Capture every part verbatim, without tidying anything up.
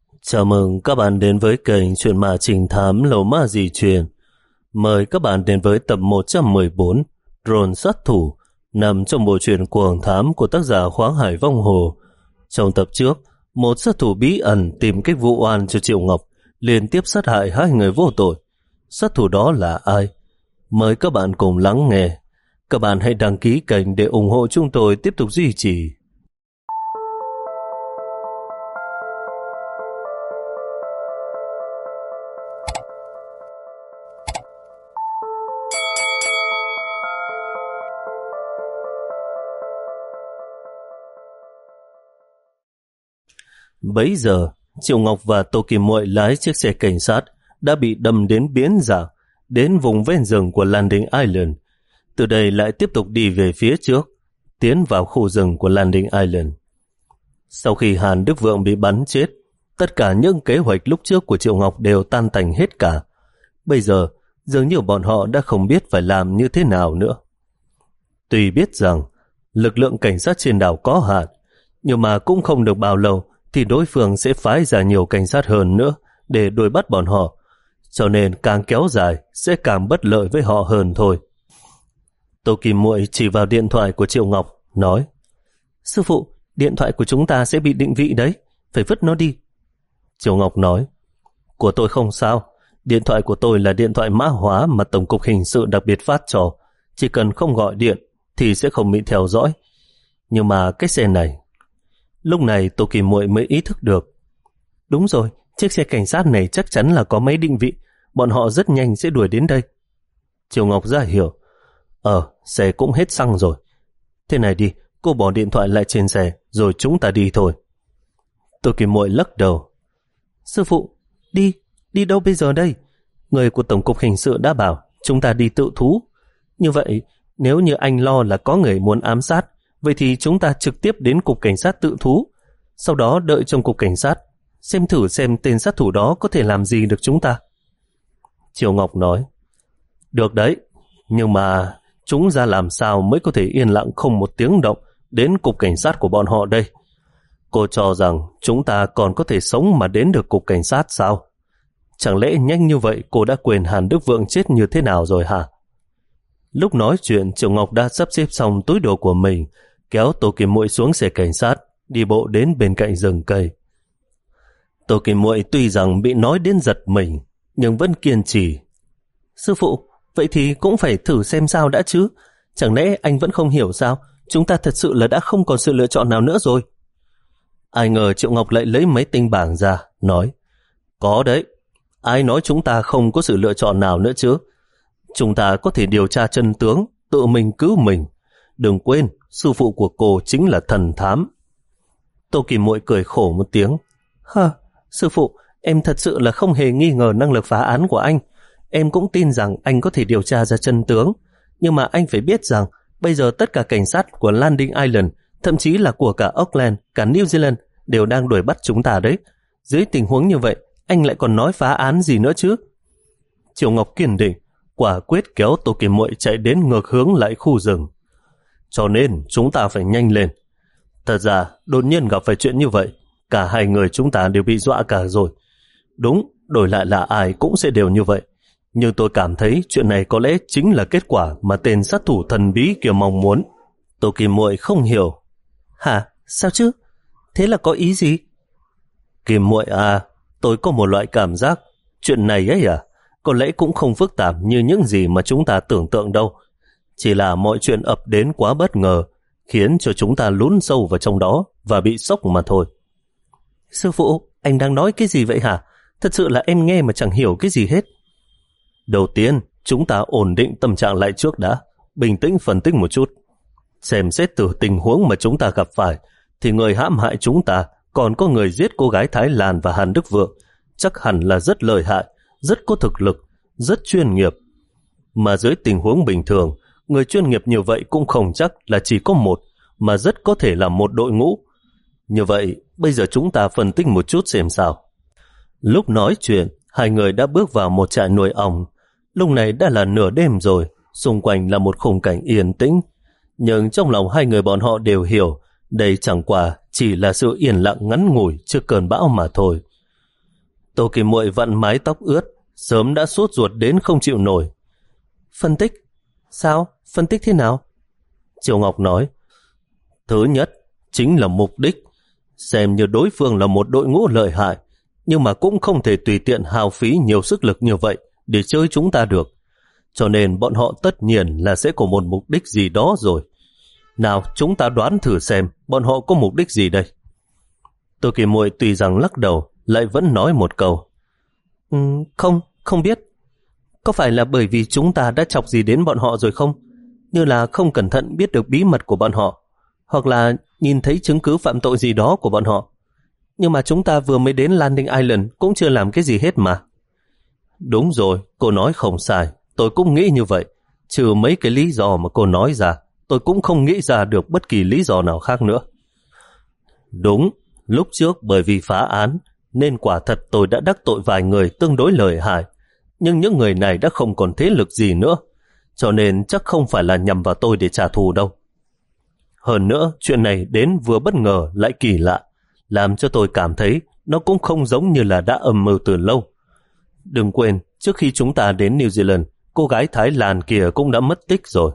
Chào mừng các bạn đến với kênh Chuyện Ma Trinh Thám Lầu Ma Di Truyền. Mời các bạn đến với tập một trăm mười bốn Drone Sát Thủ, nằm trong bộ truyện cuồng thám của tác giả Khoáng Hải Vong Hồ. Trong tập trước, một sát thủ bí ẩn tìm cách vụ oan cho Triệu Ngọc, liên tiếp sát hại hai người vô tội. Sát thủ đó là ai? Mời các bạn cùng lắng nghe. Các bạn hãy đăng ký kênh để ủng hộ chúng tôi tiếp tục duy trì. Bấy giờ, Triệu Ngọc và Tô Kim Muội lái chiếc xe cảnh sát đã bị đâm đến biến dạng, đến vùng ven rừng của Landing Island. Từ đây lại tiếp tục đi về phía trước, tiến vào khu rừng của Landing Island. Sau khi Hàn Đức Vượng bị bắn chết, tất cả những kế hoạch lúc trước của Triệu Ngọc đều tan tành hết cả. Bây giờ, dường như bọn họ đã không biết phải làm như thế nào nữa. Tuy biết rằng lực lượng cảnh sát trên đảo có hạn, nhưng mà cũng không được bao lâu thì đối phương sẽ phái ra nhiều cảnh sát hơn nữa để đuổi bắt bọn họ, cho nên càng kéo dài sẽ càng bất lợi với họ hơn thôi. Tô Kim Muội chỉ vào điện thoại của Triệu Ngọc, nói: Sư phụ, điện thoại của chúng ta sẽ bị định vị đấy, phải vứt nó đi. Triệu Ngọc nói: Của tôi không sao, điện thoại của tôi là điện thoại mã hóa mà Tổng cục Hình sự đặc biệt phát cho, chỉ cần không gọi điện thì sẽ không bị theo dõi. Nhưng mà cái xe này... Lúc này Tô Kim Muội mới ý thức được. Đúng rồi, chiếc xe cảnh sát này chắc chắn là có máy định vị, bọn họ rất nhanh sẽ đuổi đến đây. Triệu Ngọc ra hiểu. Ờ, xe cũng hết xăng rồi. Thế này đi, cô bỏ điện thoại lại trên xe, rồi chúng ta đi thôi. Tô Kim Muội lắc đầu. Sư phụ, đi, đi đâu bây giờ đây? Người của Tổng cục Hình sự đã bảo chúng ta đi tự thú. Như vậy, nếu như anh lo là có người muốn ám sát, vậy thì chúng ta trực tiếp đến cục cảnh sát tự thú, sau đó đợi trong cục cảnh sát, xem thử xem tên sát thủ đó có thể làm gì được chúng ta. Triệu Ngọc nói: Được đấy, nhưng mà chúng ra làm sao mới có thể yên lặng không một tiếng động đến cục cảnh sát của bọn họ đây? Cô cho rằng chúng ta còn có thể sống mà đến được cục cảnh sát sao? Chẳng lẽ nhanh như vậy cô đã quên Hàn Đức Vượng chết như thế nào rồi hả? Lúc nói chuyện, Triệu Ngọc đã sắp xếp xong túi đồ của mình, kéo Tô Kim Muội xuống xe cảnh sát, đi bộ đến bên cạnh rừng cây. Tô Kim Muội tuy rằng bị nói đến giật mình, nhưng vẫn kiên trì. Sư phụ, vậy thì cũng phải thử xem sao đã chứ. Chẳng lẽ anh vẫn không hiểu sao? Chúng ta thật sự là đã không còn sự lựa chọn nào nữa rồi. Ai ngờ Triệu Ngọc lại lấy máy tinh bảng ra, nói: Có đấy, ai nói chúng ta không có sự lựa chọn nào nữa chứ? Chúng ta có thể điều tra chân tướng, tự mình cứu mình. Đừng quên, sư phụ của cô chính là thần thám. Tô Kim Muội cười khổ một tiếng. Hơ, sư phụ, em thật sự là không hề nghi ngờ năng lực phá án của anh. Em cũng tin rằng anh có thể điều tra ra chân tướng. Nhưng mà anh phải biết rằng bây giờ tất cả cảnh sát của Landing Island, thậm chí là của cả Auckland, cả New Zealand đều đang đuổi bắt chúng ta đấy. Dưới tình huống như vậy, anh lại còn nói phá án gì nữa chứ? Triệu Ngọc kiên định, quả quyết kéo Tô Kim Muội chạy đến ngược hướng lại khu rừng. Cho nên chúng ta phải nhanh lên. Thật ra đột nhiên gặp phải chuyện như vậy, cả hai người chúng ta đều bị dọa cả rồi. Đúng, đổi lại là ai cũng sẽ đều như vậy. Nhưng tôi cảm thấy chuyện này có lẽ chính là kết quả mà tên sát thủ thần bí kia mong muốn. Tô Kim Muội không hiểu. Hả? Sao chứ? Thế là có ý gì? Kim Muội à, tôi có một loại cảm giác chuyện này ấy à, có lẽ cũng không phức tạp như những gì mà chúng ta tưởng tượng đâu. Chỉ là mọi chuyện ập đến quá bất ngờ, khiến cho chúng ta lún sâu vào trong đó và bị sốc mà thôi. Sư phụ, anh đang nói cái gì vậy hả? Thật sự là em nghe mà chẳng hiểu cái gì hết. Đầu tiên, chúng ta ổn định tâm trạng lại trước đã, bình tĩnh phân tích một chút. Xem xét từ tình huống mà chúng ta gặp phải, thì người hãm hại chúng ta còn có người giết cô gái Thái Lan và Hàn Đức Vượng, chắc hẳn là rất lợi hại, rất có thực lực, rất chuyên nghiệp. Mà dưới tình huống bình thường, người chuyên nghiệp như vậy cũng không chắc là chỉ có một, mà rất có thể là một đội ngũ. Như vậy, bây giờ chúng ta phân tích một chút xem sao. Lúc nói chuyện, hai người đã bước vào một trại nuôi ong. Lúc này đã là nửa đêm rồi, xung quanh là một khung cảnh yên tĩnh. Nhưng trong lòng hai người bọn họ đều hiểu, đây chẳng qua chỉ là sự yên lặng ngắn ngủi trước cơn bão mà thôi. Tô Kim Muội vặn mái tóc ướt, sớm đã sốt ruột đến không chịu nổi. Phân tích? Sao? Phân tích thế nào? Triều Ngọc nói, thứ nhất chính là mục đích. Xem như đối phương là một đội ngũ lợi hại, nhưng mà cũng không thể tùy tiện hao phí nhiều sức lực như vậy để chơi chúng ta được. Cho nên bọn họ tất nhiên là sẽ có một mục đích gì đó rồi. Nào, chúng ta đoán thử xem bọn họ có mục đích gì đây. Tô Kỳ Muội tuy rằng lắc đầu, lại vẫn nói một câu. Ừ, không, không biết. Có phải là bởi vì chúng ta đã chọc gì đến bọn họ rồi không? Như là không cẩn thận biết được bí mật của bọn họ, hoặc là nhìn thấy chứng cứ phạm tội gì đó của bọn họ. Nhưng mà chúng ta vừa mới đến Landing Island cũng chưa làm cái gì hết mà. Đúng rồi, cô nói không sai. Tôi cũng nghĩ như vậy. Trừ mấy cái lý do mà cô nói ra, tôi cũng không nghĩ ra được bất kỳ lý do nào khác nữa. Đúng, lúc trước bởi vì phá án, nên quả thật tôi đã đắc tội vài người tương đối lợi hại. Nhưng những người này đã không còn thế lực gì nữa, cho nên chắc không phải là nhằm vào tôi để trả thù đâu. Hơn nữa, chuyện này đến vừa bất ngờ lại kỳ lạ, làm cho tôi cảm thấy nó cũng không giống như là đã âm mưu từ lâu. Đừng quên, trước khi chúng ta đến New Zealand, cô gái Thái Lan kia cũng đã mất tích rồi.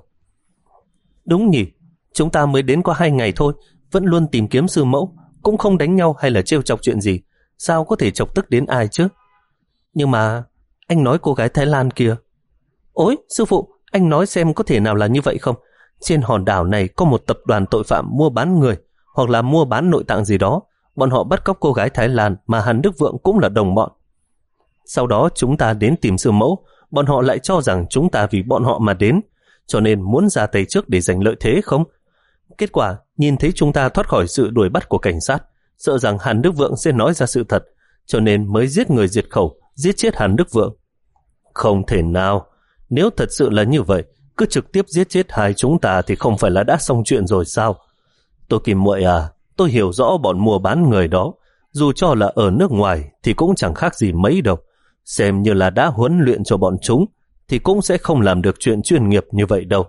Đúng nhỉ, chúng ta mới đến có hai ngày thôi, vẫn luôn tìm kiếm sư mẫu, cũng không đánh nhau hay là trêu chọc chuyện gì. Sao có thể chọc tức đến ai chứ? Nhưng mà, anh nói cô gái Thái Lan kia. Ôi, sư phụ, anh nói xem có thể nào là như vậy không? Trên hòn đảo này có một tập đoàn tội phạm mua bán người, hoặc là mua bán nội tạng gì đó. Bọn họ bắt cóc cô gái Thái Lan mà Hàn Đức Vượng cũng là đồng bọn. Sau đó chúng ta đến tìm sư mẫu, bọn họ lại cho rằng chúng ta vì bọn họ mà đến, cho nên muốn ra tay trước để giành lợi thế không? Kết quả, nhìn thấy chúng ta thoát khỏi sự đuổi bắt của cảnh sát, sợ rằng Hàn Đức Vượng sẽ nói ra sự thật, cho nên mới giết người diệt khẩu, giết chết Hàn Đức Vượng. Không thể nào, nếu thật sự là như vậy, cứ trực tiếp giết chết hai chúng ta thì không phải là đã xong chuyện rồi sao? Tô Kim Muội à, tôi hiểu rõ bọn mua bán người đó, dù cho là ở nước ngoài thì cũng chẳng khác gì mấy đâu. Xem như là đã huấn luyện cho bọn chúng thì cũng sẽ không làm được chuyện chuyên nghiệp như vậy đâu.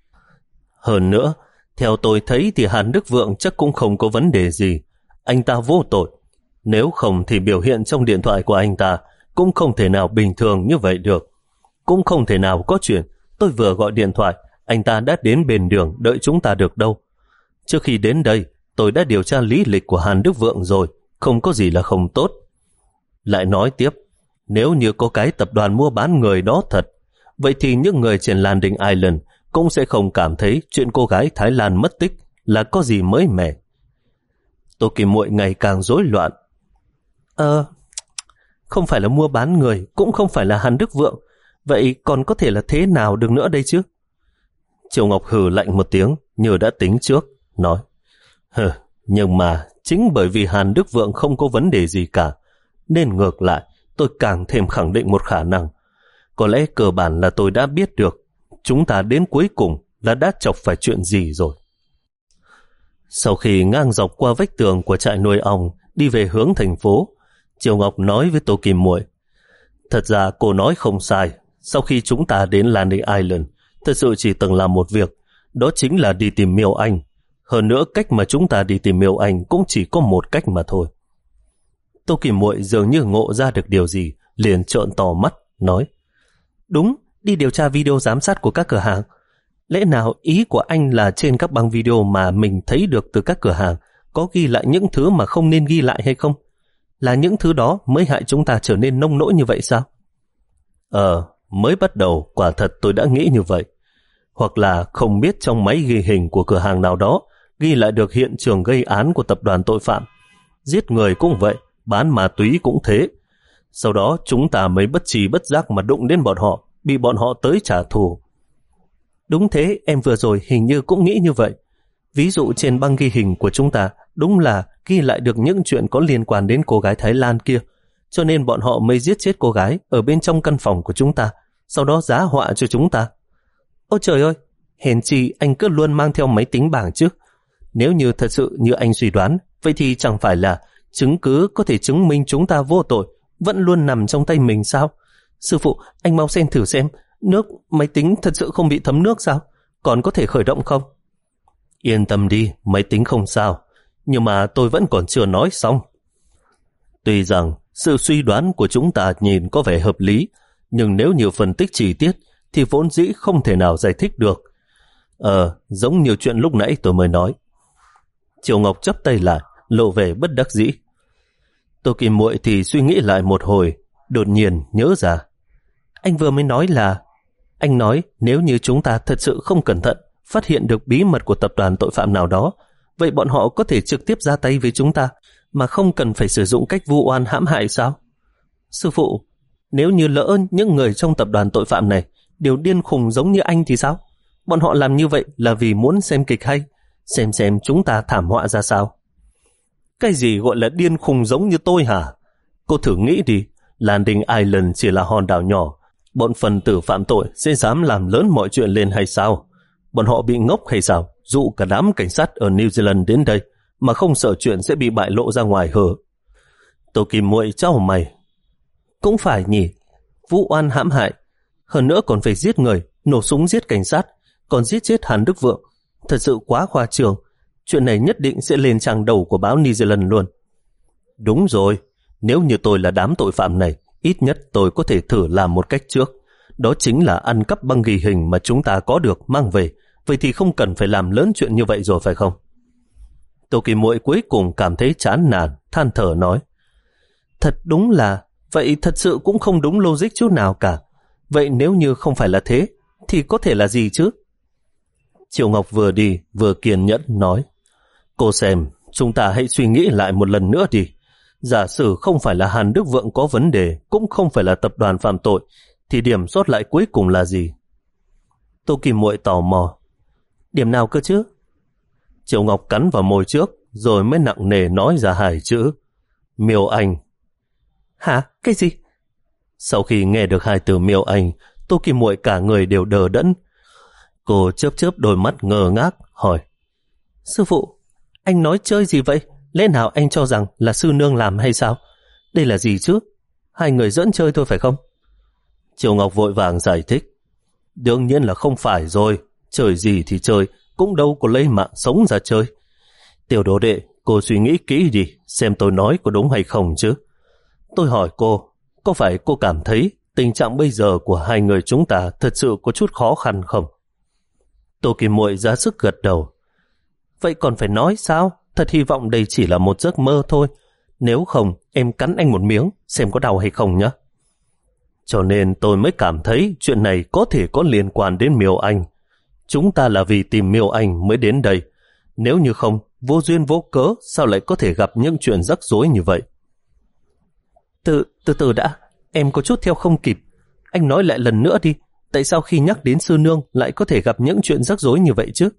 Hơn nữa, theo tôi thấy thì Hàn Đức Vượng chắc cũng không có vấn đề gì. Anh ta vô tội. Nếu không thì biểu hiện trong điện thoại của anh ta cũng không thể nào bình thường như vậy được. Cũng không thể nào có chuyện tôi vừa gọi điện thoại, anh ta đã đến bên đường đợi chúng ta được đâu. Trước khi đến đây, tôi đã điều tra lý lịch của Hàn Đức Vượng rồi, không có gì là không tốt. Lại nói tiếp, nếu như có cái tập đoàn mua bán người đó thật, vậy thì những người trên Landing Island cũng sẽ không cảm thấy chuyện cô gái Thái Lan mất tích là có gì mới mẻ. Tô Kim Muội ngày càng rối loạn. Ờ, không phải là mua bán người, cũng không phải là Hàn Đức Vượng, vậy còn có thể là thế nào được nữa đây chứ? Triều Ngọc hừ lạnh một tiếng, như đã tính trước, nói, hừ, nhưng mà chính bởi vì Hàn Đức Vượng không có vấn đề gì cả, nên ngược lại, tôi càng thêm khẳng định một khả năng. Có lẽ cơ bản là tôi đã biết được chúng ta đến cuối cùng là đã chọc phải chuyện gì rồi. Sau khi ngang dọc qua vách tường của trại nuôi ong đi về hướng thành phố, Triều Ngọc nói với Tô Kim Muội, thật ra cô nói không sai. Sau khi chúng ta đến Landing Island, thật sự chỉ từng làm một việc, đó chính là đi tìm Miêu Anh. Hơn nữa cách mà chúng ta đi tìm Miêu Anh cũng chỉ có một cách mà thôi. Tô Kim Muội dường như ngộ ra được điều gì, liền trợn to mắt, nói, đúng, đi điều tra video giám sát của các cửa hàng. Lẽ nào ý của anh là trên các băng video mà mình thấy được từ các cửa hàng có ghi lại những thứ mà không nên ghi lại hay không? Là những thứ đó mới hại chúng ta trở nên nông nỗi như vậy sao? Ờ, mới bắt đầu quả thật tôi đã nghĩ như vậy. Hoặc là không biết trong máy ghi hình của cửa hàng nào đó ghi lại được hiện trường gây án của tập đoàn tội phạm. Giết người cũng vậy, bán ma túy cũng thế. Sau đó chúng ta mới bất trí bất giác mà đụng đến bọn họ, bị bọn họ tới trả thù. Đúng thế, em vừa rồi hình như cũng nghĩ như vậy. Ví dụ trên băng ghi hình của chúng ta đúng là ghi lại được những chuyện có liên quan đến cô gái Thái Lan kia, cho nên bọn họ mới giết chết cô gái ở bên trong căn phòng của chúng ta, sau đó giá họa cho chúng ta. Ôi trời ơi, hèn chi anh cứ luôn mang theo máy tính bảng chứ. Nếu như thật sự như anh suy đoán, vậy thì chẳng phải là chứng cứ có thể chứng minh chúng ta vô tội vẫn luôn nằm trong tay mình sao? Sư phụ, anh mau xem thử xem, nước máy tính thật sự không bị thấm nước sao? Còn có thể khởi động không? Yên tâm đi, máy tính không sao. Nhưng mà tôi vẫn còn chưa nói xong. Tuy rằng sự suy đoán của chúng ta nhìn có vẻ hợp lý, nhưng nếu như phân tích chi tiết thì vốn dĩ không thể nào giải thích được. Ờ, giống như chuyện lúc nãy tôi mới nói. Triệu Ngọc chắp tay lại, lộ vẻ bất đắc dĩ. Tô Kim Muội thì suy nghĩ lại một hồi, đột nhiên nhớ ra. Anh vừa mới nói là... Anh nói nếu như chúng ta thật sự không cẩn thận, phát hiện được bí mật của tập đoàn tội phạm nào đó, vậy bọn họ có thể trực tiếp ra tay với chúng ta, mà không cần phải sử dụng cách vu oan hãm hại sao? Sư phụ, nếu như lỡ những người trong tập đoàn tội phạm này đều điên khùng giống như anh thì sao? Bọn họ làm như vậy là vì muốn xem kịch hay, xem xem chúng ta thảm họa ra sao. Cái gì gọi là điên khùng giống như tôi hả? Cô thử nghĩ đi, Landing Island chỉ là hòn đảo nhỏ, bọn phần tử phạm tội sẽ dám làm lớn mọi chuyện lên hay sao? Bọn họ bị ngốc hay sao? Dụ cả đám cảnh sát ở New Zealand đến đây mà không sợ chuyện sẽ bị bại lộ ra ngoài hờ? Tô Kim Muội chau mày. Cũng phải nhỉ, vu oan hãm hại, hơn nữa còn phải giết người, nổ súng giết cảnh sát, còn giết chết Hàn Đức Vượng. Thật sự quá khoa trương. Chuyện này nhất định sẽ lên trang đầu của báo New Zealand luôn. Đúng rồi, nếu như tôi là đám tội phạm này, ít nhất tôi có thể thử làm một cách trước. Đó chính là ăn cắp băng ghi hình mà chúng ta có được mang về. Vậy thì không cần phải làm lớn chuyện như vậy rồi phải không? Tô Kim Muội cuối cùng cảm thấy chán nản, than thở nói. Thật đúng là, vậy thật sự cũng không đúng logic chút nào cả. Vậy nếu như không phải là thế, thì có thể là gì chứ? Triệu Ngọc vừa đi vừa kiên nhẫn nói. Cô xem, chúng ta hãy suy nghĩ lại một lần nữa đi. Giả sử không phải là Hàn Đức Vượng có vấn đề, cũng không phải là tập đoàn phạm tội, thì điểm sót lại cuối cùng là gì? Tô Kim Muội tò mò. Điểm nào cơ chứ? Triệu Ngọc cắn vào môi trước, rồi mới nặng nề nói ra hai chữ. Miêu Anh. Hả? Cái gì? Sau khi nghe được hai từ Miêu Anh, Tô Kim Muội cả người đều đờ đẫn. Cô chớp chớp đôi mắt ngơ ngác, hỏi. Sư phụ, anh nói chơi gì vậy? Lẽ nào anh cho rằng là sư nương làm hay sao? Đây là gì chứ? Hai người dẫn chơi thôi phải không? Triệu Ngọc vội vàng giải thích. Đương nhiên là không phải rồi. Chơi gì thì chơi, cũng đâu có lấy mạng sống ra chơi. Tiểu đồ đệ, cô suy nghĩ kỹ đi, xem tôi nói có đúng hay không chứ. Tôi hỏi cô, có phải cô cảm thấy tình trạng bây giờ của hai người chúng ta thật sự có chút khó khăn không? Tô Kim Muội ra sức gật đầu. Vậy còn phải nói sao? Thật hy vọng đây chỉ là một giấc mơ thôi. Nếu không, em cắn anh một miếng, xem có đau hay không nhé. Cho nên tôi mới cảm thấy chuyện này có thể có liên quan đến Miêu Anh. Chúng ta là vì tìm Miêu Anh mới đến đây. Nếu như không, vô duyên vô cớ, sao lại có thể gặp những chuyện rắc rối như vậy? Từ từ từ đã, em có chút theo không kịp. Anh nói lại lần nữa đi, tại sao khi nhắc đến sư nương lại có thể gặp những chuyện rắc rối như vậy chứ?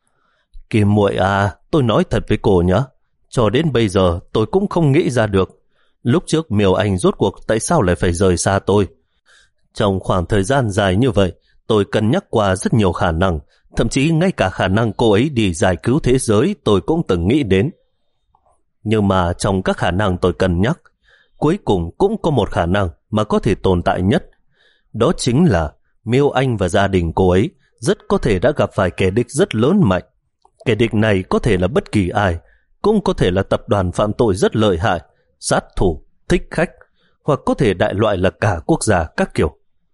Kim Muội à, tôi nói thật với cô nhé, cho đến bây giờ tôi cũng không nghĩ ra được. Lúc trước Miêu Anh rốt cuộc tại sao lại phải rời xa tôi? Trong khoảng thời gian dài như vậy, tôi cân nhắc qua rất nhiều khả năng, thậm chí ngay cả khả năng cô ấy đi giải cứu thế giới tôi cũng từng nghĩ đến. Nhưng mà trong các khả năng tôi cân nhắc, cuối cùng cũng có một khả năng mà có thể tồn tại nhất. Đó chính là Miêu Anh và gia đình cô ấy rất có thể đã gặp phải kẻ địch rất lớn mạnh. Kẻ địch này có thể là bất kỳ ai, cũng có thể là tập đoàn phạm tội rất lợi hại, sát thủ, thích khách, hoặc có thể đại loại là cả quốc gia các kiểu.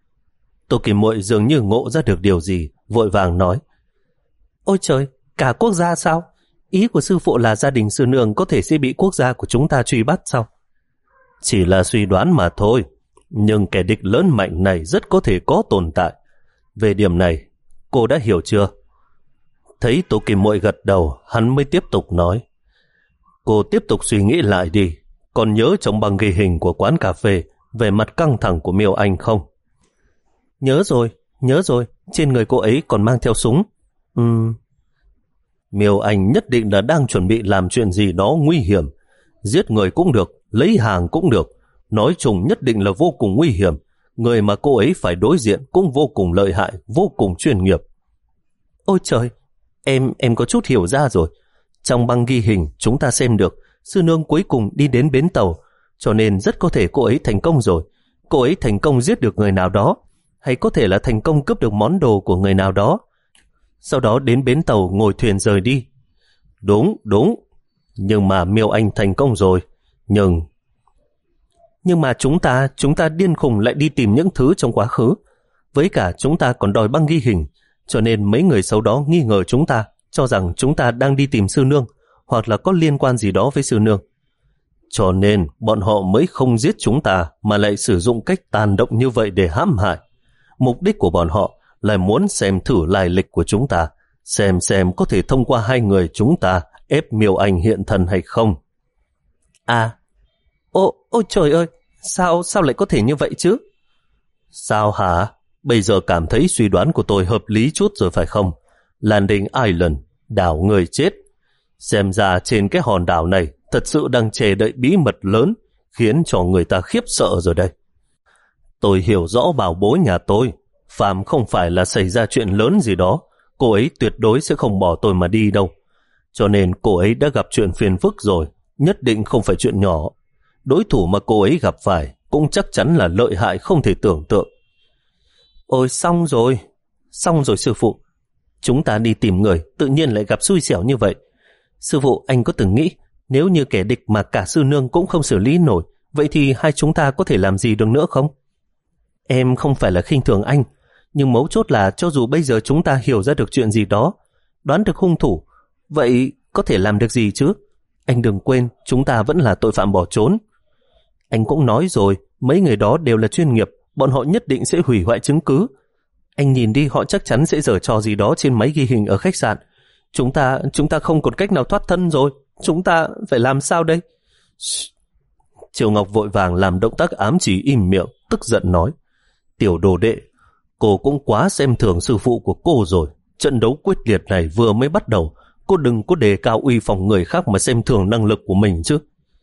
Tô Kim Muội dường như ngộ ra được điều gì, vội vàng nói. Ôi trời, cả quốc gia sao? Ý của sư phụ là gia đình sư nương có thể sẽ bị quốc gia của chúng ta truy bắt sao? Chỉ là suy đoán mà thôi, nhưng kẻ địch lớn mạnh này rất có thể có tồn tại. Về điểm này, cô đã hiểu chưa? Thấy Tô Kim Muội gật đầu, hắn mới tiếp tục nói. Cô tiếp tục suy nghĩ lại đi, còn nhớ trong băng ghi hình của quán cà phê về mặt căng thẳng của Miêu Anh không? Nhớ rồi, nhớ rồi, trên người cô ấy còn mang theo súng. Ừm... Miêu Anh nhất định là đang chuẩn bị làm chuyện gì đó nguy hiểm. Giết người cũng được, lấy hàng cũng được. Nói chung nhất định là vô cùng nguy hiểm. Người mà cô ấy phải đối diện cũng vô cùng lợi hại, vô cùng chuyên nghiệp. Ôi trời, em em có chút hiểu ra rồi. Trong băng ghi hình chúng ta xem được sư nương cuối cùng đi đến bến tàu, cho nên rất có thể cô ấy thành công rồi. Cô ấy thành công giết được người nào đó, hay có thể là thành công cướp được món đồ của người nào đó, sau đó đến bến tàu ngồi thuyền rời đi. Đúng, đúng. Nhưng mà Miêu Anh thành công rồi. Nhưng Nhưng mà chúng ta, chúng ta điên khùng lại đi tìm những thứ trong quá khứ. Với cả chúng ta còn đòi băng ghi hình, cho nên mấy người sau đó nghi ngờ chúng ta, cho rằng chúng ta đang đi tìm sư nương, hoặc là có liên quan gì đó với sư nương. Cho nên bọn họ mới không giết chúng ta, mà lại sử dụng cách tàn động như vậy để hãm hại. Mục đích của bọn họ là muốn xem thử lai lịch của chúng ta, xem xem có thể thông qua hai người chúng ta ép Miêu Anh hiện thần hay không. À, ô, ôi trời ơi, sao, sao lại có thể như vậy chứ? Sao hả? Bây giờ cảm thấy suy đoán của tôi hợp lý chút rồi phải không? Landing Island, đảo người chết. Xem ra trên cái hòn đảo này thật sự đang chờ đợi bí mật lớn, khiến cho người ta khiếp sợ rồi đây. Tôi hiểu rõ bảo bối nhà tôi, Phạm không phải là xảy ra chuyện lớn gì đó, cô ấy tuyệt đối sẽ không bỏ tôi mà đi đâu. Cho nên cô ấy đã gặp chuyện phiền phức rồi, nhất định không phải chuyện nhỏ. Đối thủ mà cô ấy gặp phải cũng chắc chắn là lợi hại không thể tưởng tượng. Ôi xong rồi, xong rồi sư phụ. Chúng ta đi tìm người, tự nhiên lại gặp xui xẻo như vậy. Sư phụ, anh có từng nghĩ, nếu như kẻ địch mà cả sư nương cũng không xử lý nổi, vậy thì hai chúng ta có thể làm gì được nữa không? Em không phải là khinh thường anh, nhưng mấu chốt là cho dù bây giờ chúng ta hiểu ra được chuyện gì đó, đoán được hung thủ, vậy có thể làm được gì chứ? Anh đừng quên, chúng ta vẫn là tội phạm bỏ trốn. Anh cũng nói rồi, mấy người đó đều là chuyên nghiệp, bọn họ nhất định sẽ hủy hoại chứng cứ. Anh nhìn đi, họ chắc chắn sẽ giở trò gì đó trên máy ghi hình ở khách sạn. Chúng ta, chúng ta không còn cách nào thoát thân rồi. Chúng ta phải làm sao đây? Triều Ngọc vội vàng làm động tác ám chỉ im miệng, tức giận nói. Tiểu đồ đệ, cô cũng quá xem thường sư phụ của cô rồi. Trận đấu quyết liệt này vừa mới bắt đầu, cô đừng có đề cao uy phong người khác mà xem thường năng lực của mình chứ.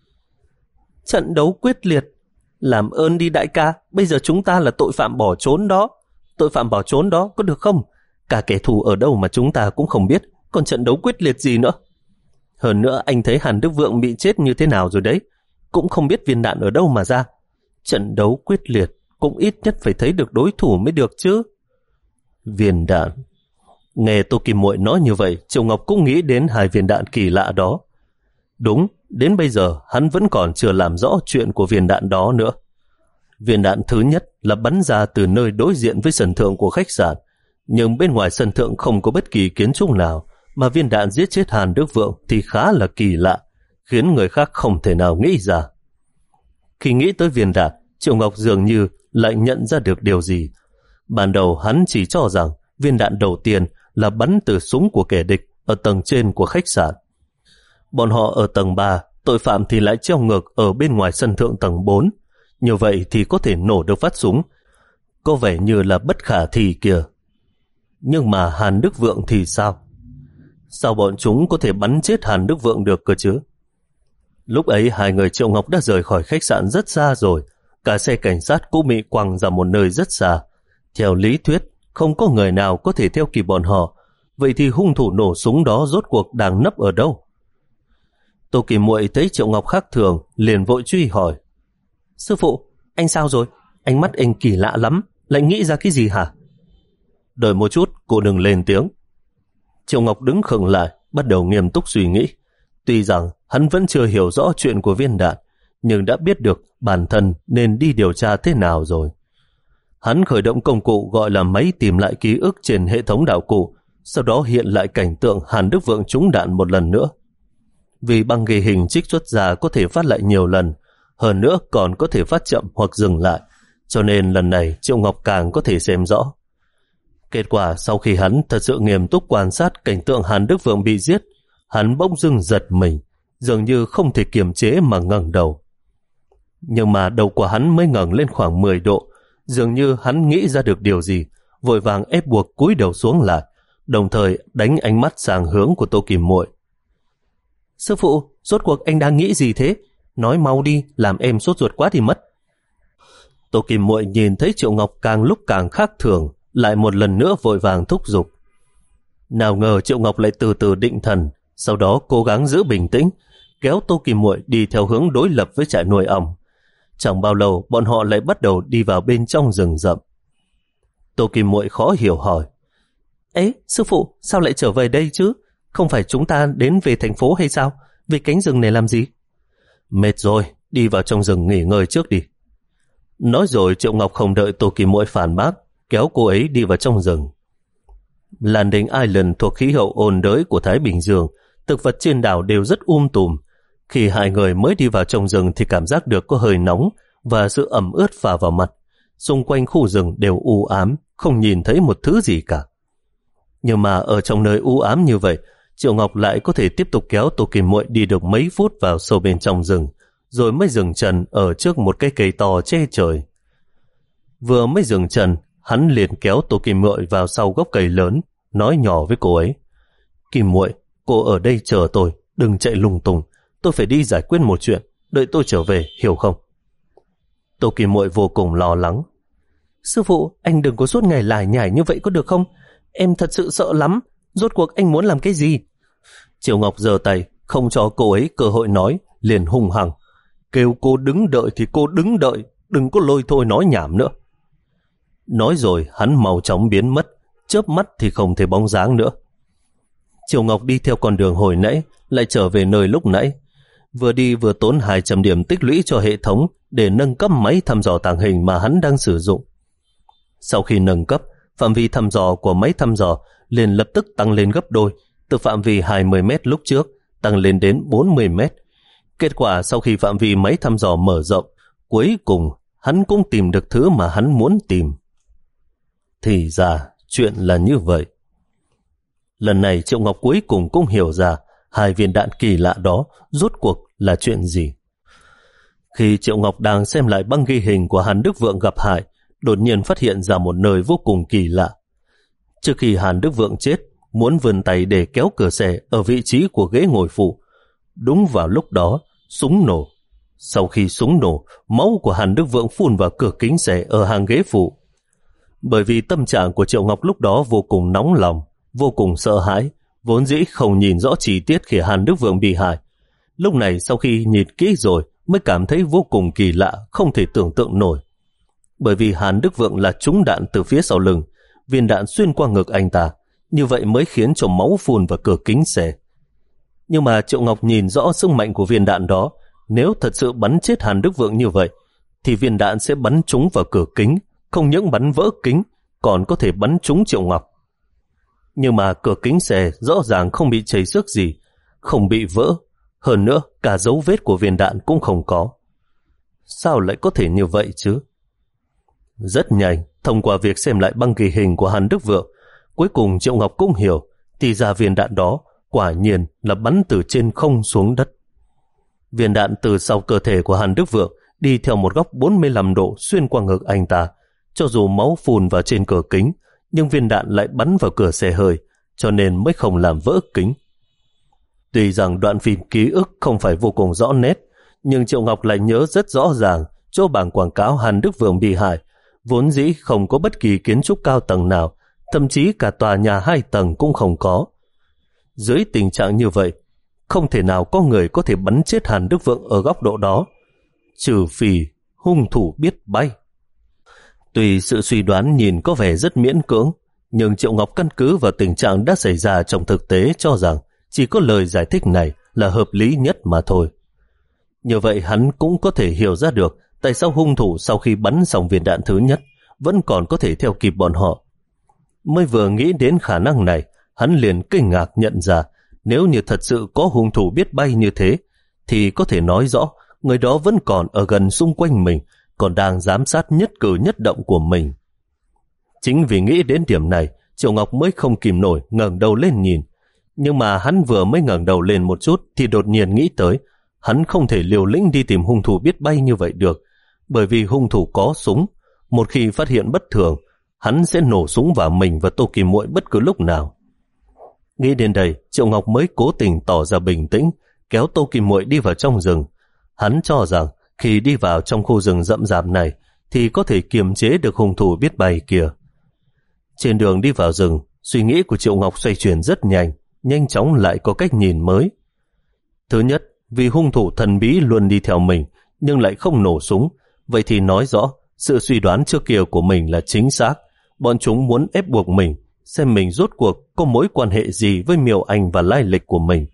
Trận đấu quyết liệt? Làm ơn đi đại ca, bây giờ chúng ta là tội phạm bỏ trốn đó. Tội phạm bỏ trốn đó có được không? Cả kẻ thù ở đâu mà chúng ta cũng không biết, còn trận đấu quyết liệt gì nữa. Hơn nữa anh thấy Hàn Đức Vượng bị chết như thế nào rồi đấy, cũng không biết viên đạn ở đâu mà ra. Trận đấu quyết liệt cũng ít nhất phải thấy được đối thủ mới được chứ. Viên đạn. Nghe Tô Kim Muội nói như vậy, Triệu Ngọc cũng nghĩ đến hai viên đạn kỳ lạ đó. Đúng, đến bây giờ hắn vẫn còn chưa làm rõ chuyện của viên đạn đó nữa. Viên đạn thứ nhất là bắn ra từ nơi đối diện với sân thượng của khách sạn, nhưng bên ngoài sân thượng không có bất kỳ kiến trúc nào, mà viên đạn giết chết Hàn Đức Vượng thì khá là kỳ lạ, khiến người khác không thể nào nghĩ ra. Khi nghĩ tới viên đạn, Triệu Ngọc dường như lại nhận ra được điều gì. Ban đầu hắn chỉ cho rằng viên đạn đầu tiên là bắn từ súng của kẻ địch ở tầng trên của khách sạn. Bọn họ ở tầng ba, tội phạm thì lại treo ngược ở bên ngoài sân thượng tầng bốn. Như vậy thì có thể nổ được phát súng. Có vẻ như là bất khả thi kìa. Nhưng mà Hàn Đức Vượng thì sao? Sao bọn chúng có thể bắn chết Hàn Đức Vượng được cơ chứ? Lúc ấy hai người Triệu Ngọc đã rời khỏi khách sạn rất xa rồi. Cả xe cảnh sát cũng bị quăng ra một nơi rất xa. Theo lý thuyết, không có người nào có thể theo kịp bọn họ. Vậy thì hung thủ nổ súng đó rốt cuộc đang nấp ở đâu? Tô Kỳ Muội thấy Triệu Ngọc khác thường, liền vội truy hỏi. Sư phụ, anh sao rồi? Ánh mắt anh kỳ lạ lắm, lại nghĩ ra cái gì hả? Đợi một chút, cô đừng lên tiếng. Triệu Ngọc đứng khựng lại, bắt đầu nghiêm túc suy nghĩ. Tuy rằng hắn vẫn chưa hiểu rõ chuyện của viên đạn, nhưng đã biết được bản thân nên đi điều tra thế nào rồi. Hắn khởi động công cụ gọi là máy tìm lại ký ức trên hệ thống đạo cụ, sau đó hiện lại cảnh tượng Hàn Đức Vượng trúng đạn một lần nữa. Vì băng ghi hình trích xuất ra có thể phát lại nhiều lần, hơn nữa còn có thể phát chậm hoặc dừng lại, cho nên lần này Triệu Ngọc càng có thể xem rõ. Kết quả sau khi hắn thật sự nghiêm túc quan sát cảnh tượng Hàn Đức Vượng bị giết, hắn bỗng dưng giật mình, dường như không thể kiềm chế mà ngẩng đầu. Nhưng mà đầu của hắn mới ngẩng lên khoảng mười độ, dường như hắn nghĩ ra được điều gì, vội vàng ép buộc cúi đầu xuống lại, đồng thời đánh ánh mắt sang hướng của Tô Kim Muội. Sư phụ, rốt cuộc anh đang nghĩ gì thế? Nói mau đi, làm em sốt ruột quá thì mất. Tô Kim Muội nhìn thấy Triệu Ngọc càng lúc càng khác thường, lại một lần nữa vội vàng thúc giục. Nào ngờ Triệu Ngọc lại từ từ định thần, sau đó cố gắng giữ bình tĩnh, kéo Tô Kim Muội đi theo hướng đối lập với trại nuôi ong. Chẳng bao lâu, bọn họ lại bắt đầu đi vào bên trong rừng rậm. Tô Kim Muội khó hiểu hỏi. Ê, sư phụ, sao lại trở về đây chứ? Không phải chúng ta đến về thành phố hay sao? Về cánh rừng này làm gì? Mệt rồi, đi vào trong rừng nghỉ ngơi trước đi, Nói rồi Triệu Ngọc không đợi Tô Kim Muội phản bác, kéo cô ấy đi vào trong rừng. Landing Island thuộc khí hậu ôn đới của Thái Bình Dương, thực vật trên đảo đều rất um tùm. Khi hai người mới đi vào trong rừng thì cảm giác được có hơi nóng và sự ẩm ướt phả vào mặt. Xung quanh khu rừng đều u ám, không nhìn thấy một thứ gì cả. Nhưng mà ở trong nơi u ám như vậy, Triệu Ngọc lại có thể tiếp tục kéo Tô Kim Muội đi được mấy phút vào sâu bên trong rừng, rồi mới dừng chân ở trước một cái cây to che trời. Vừa mới dừng chân, hắn liền kéo Tô Kim Muội vào sau gốc cây lớn, nói nhỏ với cô ấy: Kim Muội, cô ở đây chờ tôi, đừng chạy lung tung, tôi phải đi giải quyết một chuyện, đợi tôi trở về, hiểu không? Tô Kim Muội vô cùng lo lắng. Sư phụ, anh đừng có suốt ngày lải nhải như vậy có được không? Em thật sự sợ lắm, rốt cuộc anh muốn làm cái gì? Triệu Ngọc giơ tay, không cho cô ấy cơ hội nói, liền hung hăng: Kêu cô đứng đợi thì cô đứng đợi, đừng có lôi thôi nói nhảm nữa. Nói rồi hắn mau chóng biến mất, chớp mắt thì không thấy bóng dáng nữa. Triệu Ngọc đi theo con đường hồi nãy, lại trở về nơi lúc nãy. Vừa đi vừa tốn hai trăm điểm tích lũy cho hệ thống để nâng cấp máy thăm dò tàng hình mà hắn đang sử dụng. Sau khi nâng cấp, phạm vi thăm dò của máy thăm dò liền lập tức tăng lên gấp đôi, từ phạm vi hai mươi mét lúc trước tăng lên đến bốn mươi mét. Kết quả sau khi phạm vi máy thăm dò mở rộng, cuối cùng hắn cũng tìm được thứ mà hắn muốn tìm. Thì ra chuyện là như vậy. Lần này Triệu Ngọc cuối cùng cũng hiểu ra hai viên đạn kỳ lạ đó rốt cuộc là chuyện gì. Khi Triệu Ngọc đang xem lại băng ghi hình của Hàn Đức Vượng gặp hại, đột nhiên phát hiện ra một nơi vô cùng kỳ lạ. Trước khi Hàn Đức Vượng chết, muốn vươn tay để kéo cửa xe ở vị trí của ghế ngồi phụ. Đúng vào lúc đó, súng nổ. Sau khi súng nổ, máu của Hàn Đức Vượng phun vào cửa kính xe ở hàng ghế phụ. Bởi vì tâm trạng của Triệu Ngọc lúc đó vô cùng nóng lòng, vô cùng sợ hãi, vốn dĩ không nhìn rõ chi tiết khi Hàn Đức Vượng bị hại. Lúc này sau khi nhìn kỹ rồi mới cảm thấy vô cùng kỳ lạ, không thể tưởng tượng nổi. Bởi vì Hàn Đức Vượng là trúng đạn từ phía sau lưng, viên đạn xuyên qua ngực anh ta, như vậy mới khiến cho máu phun vào cửa kính xe. Nhưng mà Triệu Ngọc nhìn rõ sức mạnh của viên đạn đó, nếu thật sự bắn chết Hàn Đức Vượng như vậy, thì viên đạn sẽ bắn trúng vào cửa kính, không những bắn vỡ kính, còn có thể bắn trúng Triệu Ngọc. Nhưng mà cửa kính xe rõ ràng không bị chảy xước gì, không bị vỡ, hơn nữa cả dấu vết của viên đạn cũng không có. Sao lại có thể như vậy chứ? Rất nhanh, thông qua việc xem lại băng ghi hình của Hàn Đức Vượng, cuối cùng Triệu Ngọc cũng hiểu, thì ra viên đạn đó quả nhiên là bắn từ trên không xuống đất. Viên đạn từ sau cơ thể của Hàn Đức Vượng đi theo một góc bốn mươi lăm độ xuyên qua ngực anh ta. Cho dù máu phun vào trên cửa kính, nhưng viên đạn lại bắn vào cửa xe hơi, cho nên mới không làm vỡ kính. Tuy rằng đoạn phim ký ức không phải vô cùng rõ nét, nhưng Triệu Ngọc lại nhớ rất rõ ràng chỗ bảng quảng cáo Hàn Đức Vượng bị hại vốn dĩ không có bất kỳ kiến trúc cao tầng nào, thậm chí cả tòa nhà hai tầng cũng không có. Dưới tình trạng như vậy, không thể nào có người có thể bắn chết Hàn Đức Vượng ở góc độ đó, trừ phi hung thủ biết bay. Tuy sự suy đoán nhìn có vẻ rất miễn cưỡng, nhưng Triệu Ngọc căn cứ vào tình trạng đã xảy ra trong thực tế cho rằng chỉ có lời giải thích này là hợp lý nhất mà thôi. Như vậy hắn cũng có thể hiểu ra được tại sao hung thủ sau khi bắn xong viên đạn thứ nhất vẫn còn có thể theo kịp bọn họ. Mới vừa nghĩ đến khả năng này, hắn liền kinh ngạc nhận ra nếu như thật sự có hung thủ biết bay như thế, thì có thể nói rõ người đó vẫn còn ở gần xung quanh mình, còn đang giám sát nhất cử nhất động của mình. Chính vì nghĩ đến điểm này, Triệu Ngọc mới không kìm nổi ngẩng đầu lên nhìn. Nhưng mà hắn vừa mới ngẩng đầu lên một chút thì đột nhiên nghĩ tới, hắn không thể liều lĩnh đi tìm hung thủ biết bay như vậy được, bởi vì hung thủ có súng. Một khi phát hiện bất thường, hắn sẽ nổ súng vào mình và Tô Kim Muội bất cứ lúc nào. Nghĩ đến đây, Triệu Ngọc mới cố tình tỏ ra bình tĩnh, kéo Tô Kim Muội đi vào trong rừng. Hắn cho rằng khi đi vào trong khu rừng rậm rạp này thì có thể kiềm chế được hung thủ biết bay kia. Trên đường đi vào rừng, suy nghĩ của Triệu Ngọc xoay chuyển rất nhanh, nhanh chóng lại có cách nhìn mới. Thứ nhất, vì hung thủ thần bí luôn đi theo mình nhưng lại không nổ súng, vậy thì nói rõ sự suy đoán trước kia của mình là chính xác. Bọn chúng muốn ép buộc mình xem mình rốt cuộc có mối quan hệ gì với Miêu Anh và lai lịch của mình.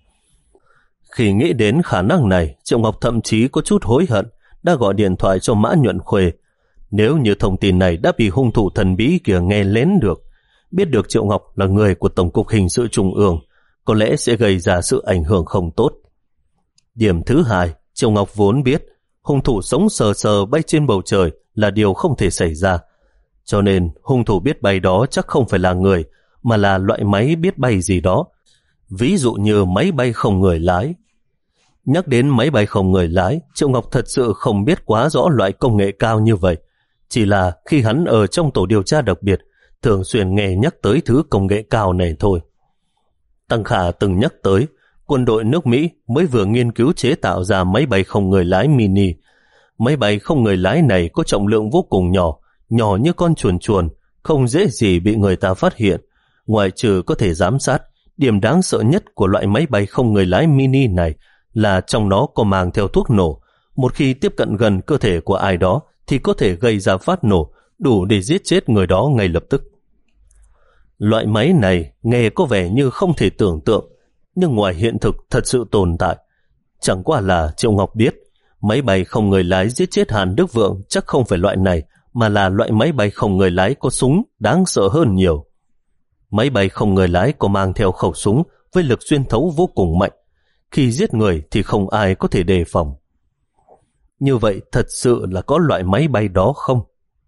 Khi nghĩ đến khả năng này, Triệu Ngọc thậm chí có chút hối hận đã gọi điện thoại cho Mã Nhuận Khuê. Nếu như thông tin này đã bị hung thủ thần bí kia nghe lén được, biết được Triệu Ngọc là người của Tổng cục Hình sự Trung ương, có lẽ sẽ gây ra sự ảnh hưởng không tốt. Điểm thứ hai, Triệu Ngọc vốn biết hung thủ sống sờ sờ bay trên bầu trời là điều không thể xảy ra, cho nên hung thủ biết bay đó chắc không phải là người, mà là loại máy biết bay gì đó, ví dụ như máy bay không người lái. Nhắc đến máy bay không người lái, Triệu Ngọc thật sự không biết quá rõ loại công nghệ cao như vậy, chỉ là khi hắn ở trong tổ điều tra đặc biệt, thường xuyên nghe nhắc tới thứ công nghệ cao này thôi. Tăng Khả từng nhắc tới, quân đội nước Mỹ mới vừa nghiên cứu chế tạo ra máy bay không người lái mini. Máy bay không người lái này có trọng lượng vô cùng nhỏ, nhỏ như con chuồn chuồn, không dễ gì bị người ta phát hiện. Ngoài trừ có thể giám sát, điểm đáng sợ nhất của loại máy bay không người lái mini này là trong nó có mang theo thuốc nổ. Một khi tiếp cận gần cơ thể của ai đó thì có thể gây ra phát nổ, đủ để giết chết người đó ngay lập tức. Loại máy này nghe có vẻ như không thể tưởng tượng, nhưng ngoài hiện thực thật sự tồn tại. Chẳng qua là Triệu Ngọc biết, máy bay không người lái giết chết Hàn Đức Vượng chắc không phải loại này, mà là loại máy bay không người lái có súng đáng sợ hơn nhiều. Máy bay không người lái có mang theo khẩu súng với lực xuyên thấu vô cùng mạnh. Khi giết người thì không ai có thể đề phòng. Như vậy thật sự là có loại máy bay đó không?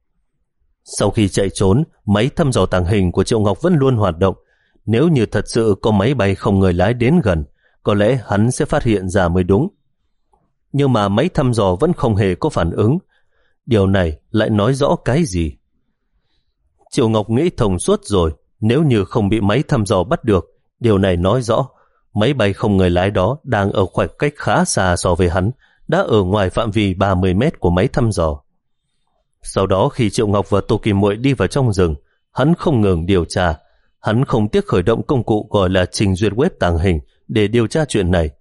Sau khi chạy trốn, máy thăm dò tàng hình của Triệu Ngọc vẫn luôn hoạt động. Nếu như thật sự có máy bay không người lái đến gần, có lẽ hắn sẽ phát hiện ra mới đúng. Nhưng mà máy thăm dò vẫn không hề có phản ứng. Điều này lại nói rõ cái gì? Triệu Ngọc nghĩ thông suốt rồi, nếu như không bị máy thăm dò bắt được, điều này nói rõ máy bay không người lái đó đang ở khoảng cách khá xa so với hắn, đã ở ngoài phạm vi ba mươi mét của máy thăm dò. Sau đó khi Triệu Ngọc và Tô Kim Muội đi vào trong rừng, hắn không ngừng điều tra. Hắn không tiếc khởi động công cụ gọi là trình duyệt web tàng hình để điều tra chuyện này.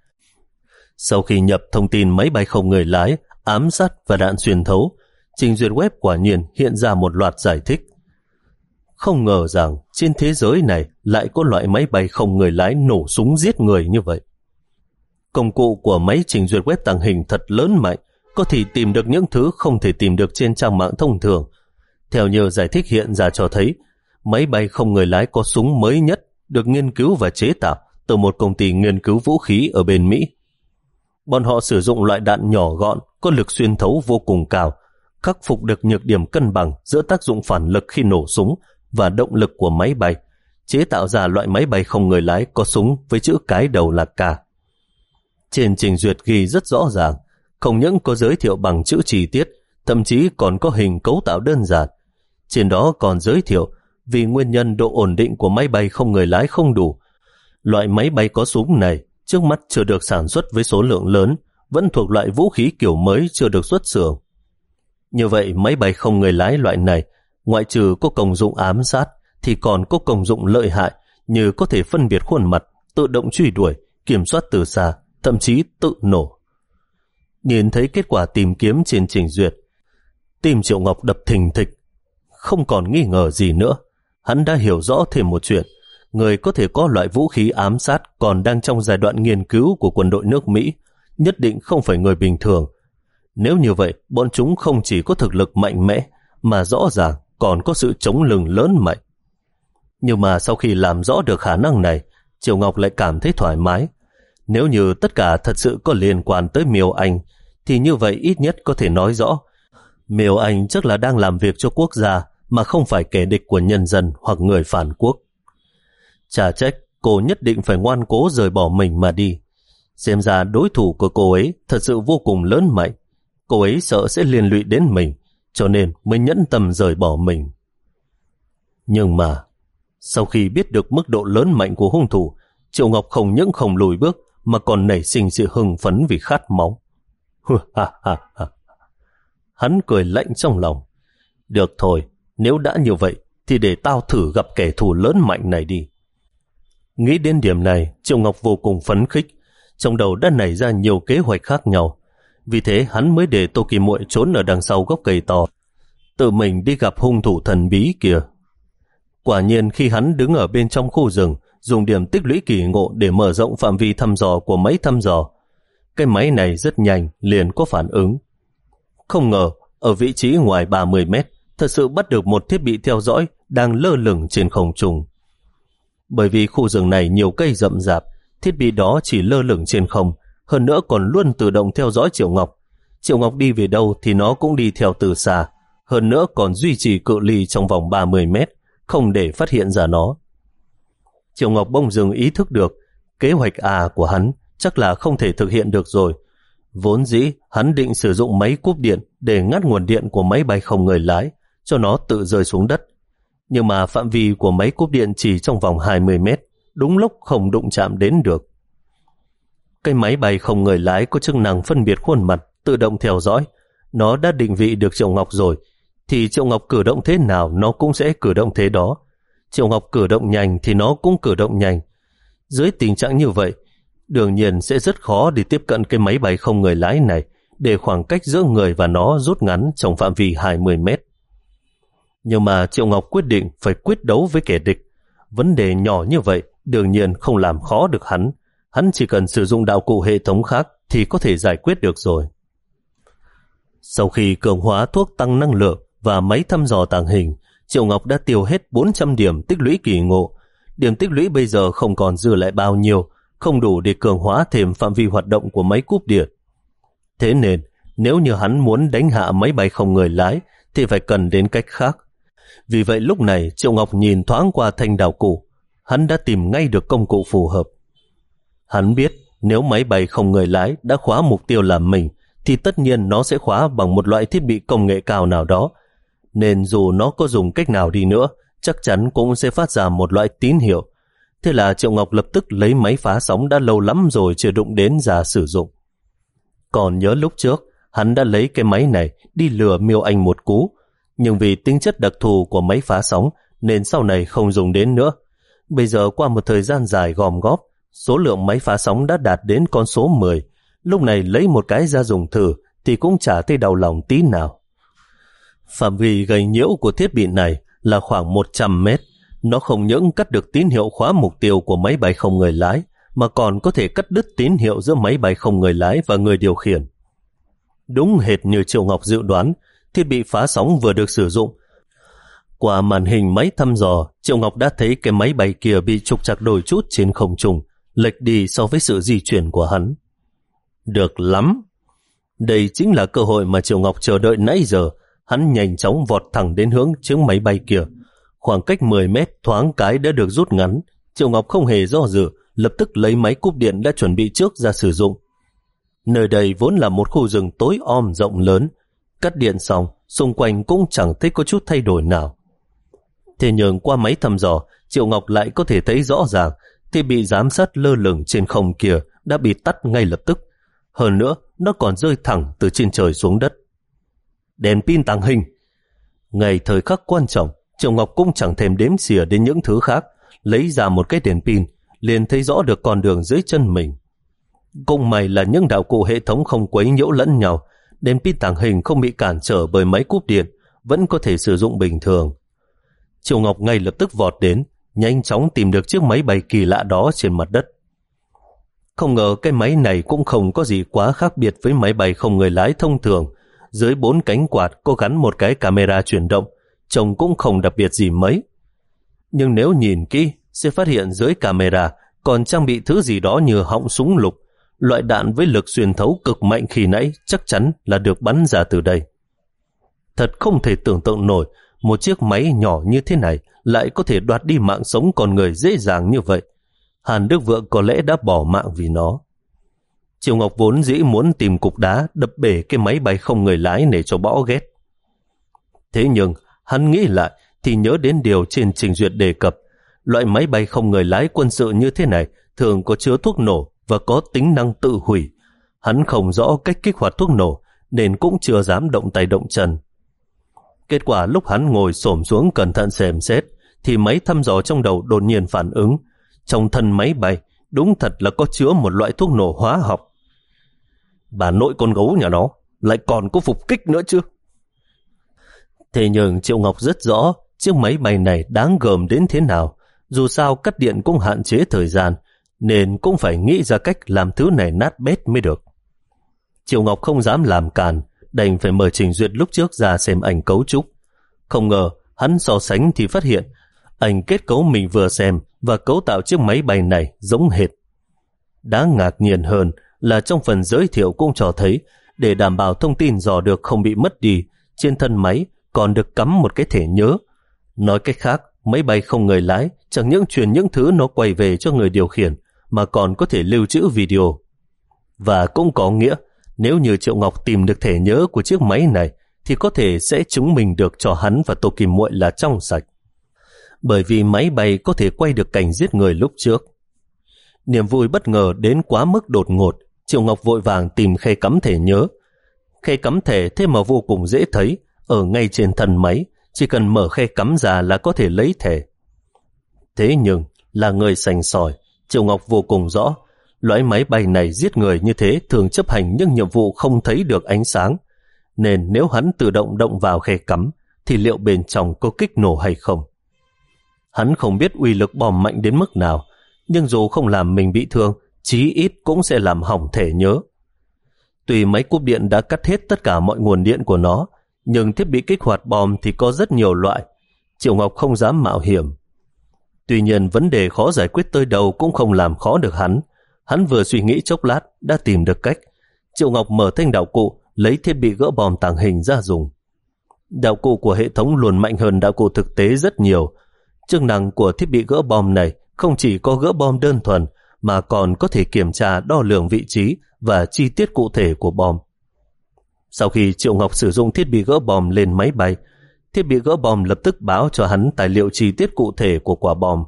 Sau khi nhập thông tin máy bay không người lái, ám sát và đạn xuyên thấu, trình duyệt web quả nhiên hiện ra một loạt giải thích. Không ngờ rằng trên thế giới này lại có loại máy bay không người lái nổ súng giết người như vậy. Công cụ của máy trình duyệt web tàng hình thật lớn mạnh, có thể tìm được những thứ không thể tìm được trên trang mạng thông thường. Theo như giải thích hiện ra cho thấy, máy bay không người lái có súng mới nhất được nghiên cứu và chế tạo từ một công ty nghiên cứu vũ khí ở bên Mỹ. Bọn họ sử dụng loại đạn nhỏ gọn, có lực xuyên thấu vô cùng cao, khắc phục được nhược điểm cân bằng giữa tác dụng phản lực khi nổ súng và động lực của máy bay, chế tạo ra loại máy bay không người lái có súng với chữ cái đầu là K. Trên trình duyệt ghi rất rõ ràng, không những có giới thiệu bằng chữ chi tiết, thậm chí còn có hình cấu tạo đơn giản. Trên đó còn giới thiệu vì nguyên nhân độ ổn định của máy bay không người lái không đủ. Loại máy bay có súng này trước mắt chưa được sản xuất với số lượng lớn, vẫn thuộc loại vũ khí kiểu mới chưa được xuất xưởng. Như vậy máy bay không người lái loại này, ngoại trừ có công dụng ám sát, thì còn có công dụng lợi hại như có thể phân biệt khuôn mặt, tự động truy đuổi, kiểm soát từ xa, thậm chí tự nổ. Nhìn thấy kết quả tìm kiếm trên trình duyệt, tim Triệu Ngọc đập thình thịch. Không còn nghi ngờ gì nữa, hắn đã hiểu rõ thêm một chuyện. Người có thể có loại vũ khí ám sát còn đang trong giai đoạn nghiên cứu của quân đội nước Mỹ, nhất định không phải người bình thường. Nếu như vậy, bọn chúng không chỉ có thực lực mạnh mẽ, mà rõ ràng còn có sự chống lưng lớn mạnh. Nhưng mà sau khi làm rõ được khả năng này, Triệu Ngọc lại cảm thấy thoải mái. Nếu như tất cả thật sự có liên quan tới Miêu Anh, thì như vậy ít nhất có thể nói rõ Miêu Anh chắc là đang làm việc cho quốc gia, mà không phải kẻ địch của nhân dân hoặc người phản quốc. Chả trách cô nhất định phải ngoan cố rời bỏ mình mà đi. Xem ra đối thủ của cô ấy thật sự vô cùng lớn mạnh. Cô ấy sợ sẽ liên lụy đến mình, cho nên mới nhẫn tâm rời bỏ mình. Nhưng mà sau khi biết được mức độ lớn mạnh của hung thủ, Triệu Ngọc không những không lùi bước mà còn nảy sinh sự hưng phấn vì khát máu. Hắn cười lạnh trong lòng. Được thôi, nếu đã như vậy thì để tao thử gặp kẻ thù lớn mạnh này đi. Nghĩ đến điểm này, Triệu Ngọc vô cùng phấn khích, trong đầu đã nảy ra nhiều kế hoạch khác nhau. Vì thế hắn mới để Tô Kim Muội trốn ở đằng sau gốc cây to, tự mình đi gặp hung thủ thần bí kia. Quả nhiên khi hắn đứng ở bên trong khu rừng, dùng điểm tích lũy kỳ ngộ để mở rộng phạm vi thăm dò của máy thăm dò, cái máy này rất nhanh liền có phản ứng. Không ngờ ở vị trí ngoài ba mươi mét, thật sự bắt được một thiết bị theo dõi đang lơ lửng trên không trung. Bởi vì khu rừng này nhiều cây rậm rạp, thiết bị đó chỉ lơ lửng trên không, hơn nữa còn luôn tự động theo dõi Triệu Ngọc. Triệu Ngọc đi về đâu thì nó cũng đi theo từ xa, hơn nữa còn duy trì cự ly trong vòng ba mươi mét, không để phát hiện ra nó. Triệu Ngọc bỗng dưng ý thức được kế hoạch A của hắn chắc là không thể thực hiện được rồi. Vốn dĩ hắn định sử dụng máy cúp điện để ngắt nguồn điện của máy bay không người lái, cho nó tự rơi xuống đất. Nhưng mà phạm vi của máy cúp điện chỉ trong vòng hai mươi mét, đúng lúc không đụng chạm đến được. Cái máy bay không người lái có chức năng phân biệt khuôn mặt, tự động theo dõi. Nó đã định vị được Triệu Ngọc rồi, thì Triệu Ngọc cử động thế nào nó cũng sẽ cử động thế đó. Triệu Ngọc cử động nhanh thì nó cũng cử động nhanh. Dưới tình trạng như vậy, đương nhiên sẽ rất khó để tiếp cận cái máy bay không người lái này, để khoảng cách giữa người và nó rút ngắn trong phạm vi hai mươi mét. Nhưng mà Triệu Ngọc quyết định phải quyết đấu với kẻ địch. Vấn đề nhỏ như vậy đương nhiên không làm khó được hắn. Hắn chỉ cần sử dụng đạo cụ hệ thống khác thì có thể giải quyết được rồi. Sau khi cường hóa thuốc tăng năng lượng và máy thăm dò tàng hình, Triệu Ngọc đã tiêu hết bốn trăm điểm tích lũy kỳ ngộ. Điểm tích lũy bây giờ không còn dư lại bao nhiêu, không đủ để cường hóa thêm phạm vi hoạt động của máy cúp điện. Thế nên, nếu như hắn muốn đánh hạ máy bay không người lái thì phải cần đến cách khác. Vì vậy lúc này Triệu Ngọc nhìn thoáng qua thanh đạo cụ, hắn đã tìm ngay được công cụ phù hợp. Hắn biết nếu máy bay không người lái đã khóa mục tiêu làm mình thì tất nhiên nó sẽ khóa bằng một loại thiết bị công nghệ cao nào đó, nên dù nó có dùng cách nào đi nữa chắc chắn cũng sẽ phát ra một loại tín hiệu. Thế là Triệu Ngọc lập tức lấy máy phá sóng đã lâu lắm rồi chưa đụng đến ra sử dụng. Còn nhớ lúc trước hắn đã lấy cái máy này đi lừa Miêu Anh một cú, nhưng vì tính chất đặc thù của máy phá sóng nên sau này không dùng đến nữa. Bây giờ qua một thời gian dài gom góp, số lượng máy phá sóng đã đạt đến con số mười. Lúc này lấy một cái ra dùng thử thì cũng chả thấy đau lòng tí nào. Phạm vi gây nhiễu của thiết bị này là khoảng một trăm mét. Nó không những cắt được tín hiệu khóa mục tiêu của máy bay không người lái, mà còn có thể cắt đứt tín hiệu giữa máy bay không người lái và người điều khiển. Đúng hệt như Triệu Ngọc dự đoán, thiết bị phá sóng vừa được sử dụng. Qua màn hình máy thăm dò, Triệu Ngọc đã thấy cái máy bay kia bị trục trặc đôi chút trên không trung, lệch đi so với sự di chuyển của hắn. Được lắm! Đây chính là cơ hội mà Triệu Ngọc chờ đợi nãy giờ. Hắn nhanh chóng vọt thẳng đến hướng chiếc máy bay kia. Khoảng cách mười mét thoáng cái đã được rút ngắn. Triệu Ngọc không hề do dự, lập tức lấy máy cúp điện đã chuẩn bị trước ra sử dụng. Nơi đây vốn là một khu rừng tối om rộng lớn. Cắt điện xong, xung quanh cũng chẳng thấy có chút thay đổi nào. Thế nhưng qua máy thăm dò, Triệu Ngọc lại có thể thấy rõ ràng thiết bị giám sát lơ lửng trên không kia đã bị tắt ngay lập tức. Hơn nữa, nó còn rơi thẳng từ trên trời xuống đất. Đèn pin tàng hình. Ngay thời khắc quan trọng, Triệu Ngọc cũng chẳng thèm đếm xỉa đến những thứ khác, lấy ra một cái đèn pin, liền thấy rõ được con đường dưới chân mình. Cũng may là những đạo cụ hệ thống không quấy nhiễu lẫn nhau, đèn pin tàng hình không bị cản trở bởi máy cúp điện, vẫn có thể sử dụng bình thường. Triệu Ngọc ngay lập tức vọt đến, nhanh chóng tìm được chiếc máy bay kỳ lạ đó trên mặt đất. Không ngờ cái máy này cũng không có gì quá khác biệt với máy bay không người lái thông thường. Dưới bốn cánh quạt có gắn một cái camera chuyển động, trông cũng không đặc biệt gì mấy. Nhưng nếu nhìn kỹ, sẽ phát hiện dưới camera còn trang bị thứ gì đó như họng súng lục, loại đạn với lực xuyên thấu cực mạnh khi nãy chắc chắn là được bắn ra từ đây. Thật không thể tưởng tượng nổi, một chiếc máy nhỏ như thế này lại có thể đoạt đi mạng sống con người dễ dàng như vậy. Hàn Đức Vượng có lẽ đã bỏ mạng vì nó. Triệu Ngọc vốn dĩ muốn tìm cục đá đập bể cái máy bay không người lái này cho bỏ ghét. Thế nhưng hắn nghĩ lại thì nhớ đến điều trên trình duyệt đề cập, loại máy bay không người lái quân sự như thế này thường có chứa thuốc nổ và có tính năng tự hủy. Hắn không rõ cách kích hoạt thuốc nổ nên cũng chưa dám động tay động chân. Kết quả lúc hắn ngồi xổm xuống cẩn thận xem xét thì máy thăm dò trong đầu đột nhiên phản ứng. Trong thân máy bay đúng thật là có chứa một loại thuốc nổ hóa học. Bà nội con gấu nhà nó lại còn có phục kích nữa chứ. Thế nhưng Triệu Ngọc rất rõ chiếc máy bay này đáng gờm đến thế nào. Dù sao cắt điện cũng hạn chế thời gian, nên cũng phải nghĩ ra cách làm thứ này nát bét mới được. Triệu Ngọc không dám làm càn, đành phải mời Trình Duyệt lúc trước ra xem ảnh cấu trúc. Không ngờ hắn so sánh thì phát hiện ảnh kết cấu mình vừa xem và cấu tạo chiếc máy bay này giống hệt. Đáng ngạc nhiên hơn là trong phần giới thiệu cũng cho thấy để đảm bảo thông tin dò được không bị mất đi, trên thân máy còn được cắm một cái thẻ nhớ. Nói cách khác, máy bay không người lái chẳng những truyền những thứ nó quay về cho người điều khiển mà còn có thể lưu trữ video. Và cũng có nghĩa nếu như Triệu Ngọc tìm được thẻ nhớ của chiếc máy này thì có thể sẽ chứng minh được cho hắn và Tô Kim Muội là trong sạch. Bởi vì máy bay có thể quay được cảnh giết người lúc trước. Niềm vui bất ngờ đến quá mức đột ngột, Triệu Ngọc vội vàng tìm khe cắm thẻ nhớ. Khe cắm thẻ thế mà vô cùng dễ thấy, ở ngay trên thân máy, chỉ cần mở khe cắm ra là có thể lấy thẻ. Thế nhưng, là người sành sỏi, Triệu Ngọc vô cùng rõ, loại máy bay này giết người như thế thường chấp hành những nhiệm vụ không thấy được ánh sáng, nên nếu hắn tự động động vào khe cắm, thì liệu bên trong có kích nổ hay không? Hắn không biết uy lực bom mạnh đến mức nào, nhưng dù không làm mình bị thương, chí ít cũng sẽ làm hỏng thẻ nhớ. Tuy máy cúp điện đã cắt hết tất cả mọi nguồn điện của nó, nhưng thiết bị kích hoạt bom thì có rất nhiều loại. Triệu Ngọc không dám mạo hiểm. Tuy nhiên vấn đề khó giải quyết tới đâu cũng không làm khó được hắn. Hắn vừa suy nghĩ chốc lát đã tìm được cách. Triệu Ngọc mở thanh đạo cụ, lấy thiết bị gỡ bom tàng hình ra dùng. Đạo cụ của hệ thống luôn mạnh hơn đạo cụ thực tế rất nhiều. Chức năng của thiết bị gỡ bom này không chỉ có gỡ bom đơn thuần mà còn có thể kiểm tra đo lường vị trí và chi tiết cụ thể của bom. Sau khi Triệu Ngọc sử dụng thiết bị gỡ bom lên máy bay, thiết bị gỡ bom lập tức báo cho hắn tài liệu chi tiết cụ thể của quả bom.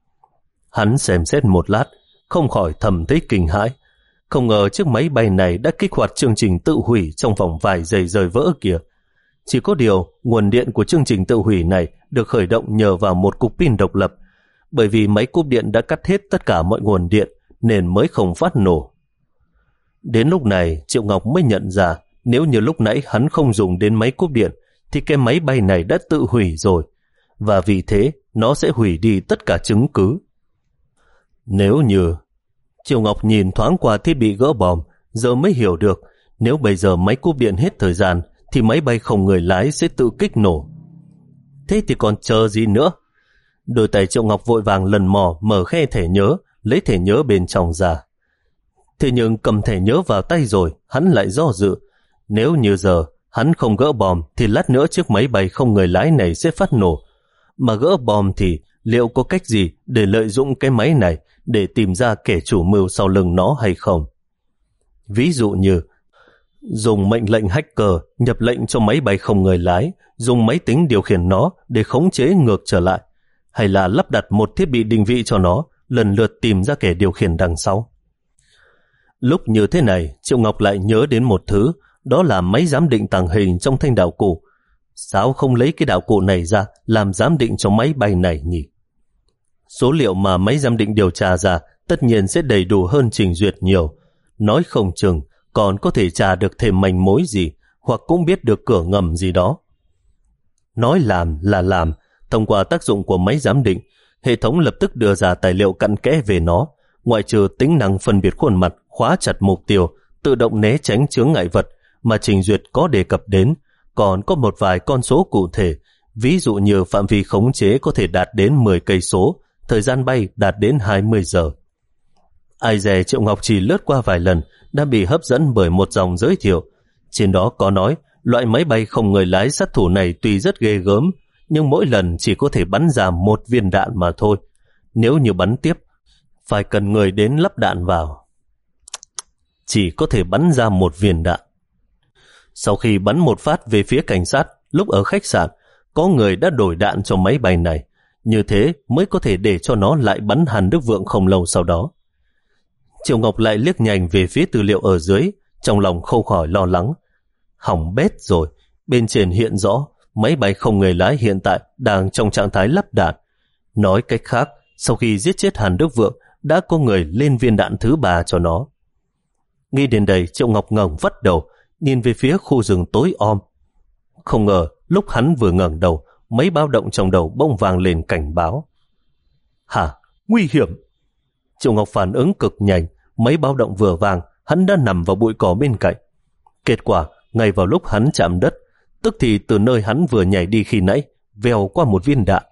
Hắn xem xét một lát, không khỏi thầm thấy kinh hãi. Không ngờ chiếc máy bay này đã kích hoạt chương trình tự hủy trong vòng vài giây rời vỡ kìa. Chỉ có điều, nguồn điện của chương trình tự hủy này được khởi động nhờ vào một cục pin độc lập, bởi vì máy cúp điện đã cắt hết tất cả mọi nguồn điện nên mới không phát nổ. Đến lúc này, Triệu Ngọc mới nhận ra nếu như lúc nãy hắn không dùng đến máy cúp điện thì cái máy bay này đã tự hủy rồi, và vì thế nó sẽ hủy đi tất cả chứng cứ. Nếu như... Triệu Ngọc nhìn thoáng qua thiết bị gỡ bom, giờ mới hiểu được nếu bây giờ máy cúp điện hết thời gian thì máy bay không người lái sẽ tự kích nổ. Thế thì còn chờ gì nữa? Đôi tay Triệu Ngọc vội vàng lần mò mở khe thẻ nhớ, lấy thẻ nhớ bên trong ra. Thế nhưng cầm thẻ nhớ vào tay rồi, hắn lại do dự. Nếu như giờ hắn không gỡ bom thì lát nữa chiếc máy bay không người lái này sẽ phát nổ. Mà gỡ bom thì liệu có cách gì để lợi dụng cái máy này để tìm ra kẻ chủ mưu sau lưng nó hay không? Ví dụ như dùng mệnh lệnh hacker nhập lệnh cho máy bay không người lái, dùng máy tính điều khiển nó để khống chế ngược trở lại, hay là lắp đặt một thiết bị định vị cho nó, lần lượt tìm ra kẻ điều khiển đằng sau. Lúc như thế này, Triệu Ngọc lại nhớ đến một thứ, đó là máy giám định tàng hình trong thanh đạo cụ. Sao không lấy cái đạo cụ này ra làm giám định cho máy bay này nhỉ? Số liệu mà máy giám định điều tra ra tất nhiên sẽ đầy đủ hơn Trình Duyệt nhiều. Nói không chừng còn có thể tra được thêm manh mối gì, hoặc cũng biết được cửa ngầm gì đó. Nói làm là làm. Thông qua tác dụng của máy giám định, hệ thống lập tức đưa ra tài liệu cặn kẽ về nó, ngoại trừ tính năng phân biệt khuôn mặt, khóa chặt mục tiêu, tự động né tránh chướng ngại vật mà Trình Duyệt có đề cập đến, còn có một vài con số cụ thể, ví dụ như phạm vi khống chế có thể đạt đến mười cây số, thời gian bay đạt đến hai mươi giờ. Ai dè Triệu Ngọc chỉ lướt qua vài lần đã bị hấp dẫn bởi một dòng giới thiệu. Trên đó có nói loại máy bay không người lái sát thủ này tuy rất ghê gớm, nhưng mỗi lần chỉ có thể bắn ra một viên đạn mà thôi. Nếu như bắn tiếp, phải cần người đến lắp đạn vào. Chỉ có thể bắn ra một viên đạn. Sau khi bắn một phát về phía cảnh sát, lúc ở khách sạn, có người đã đổi đạn cho máy bay này. Như thế mới có thể để cho nó lại bắn Hàn Đức Vượng không lâu sau đó. Triệu Ngọc lại liếc nhanh về phía tư liệu ở dưới, trong lòng không khỏi lo lắng. Hỏng bét rồi, bên trên hiện rõ máy bay không người lái hiện tại đang trong trạng thái lắp đạn. Nói cách khác, sau khi giết chết Hàn Đức Vượng, đã có người lên viên đạn thứ ba cho nó. Nghĩ đến đây, Triệu Ngọc ngẩng vắt đầu, nhìn về phía khu rừng tối om. Không ngờ, lúc hắn vừa ngẩng đầu, mấy báo động trong đầu bỗng vang lên cảnh báo. Hả? Nguy hiểm! Triệu Ngọc phản ứng cực nhanh, mấy báo động vừa vang, hắn đã nằm vào bụi cỏ bên cạnh. Kết quả, ngay vào lúc hắn chạm đất, tức thì từ nơi hắn vừa nhảy đi khi nãy, vèo qua một viên đạn.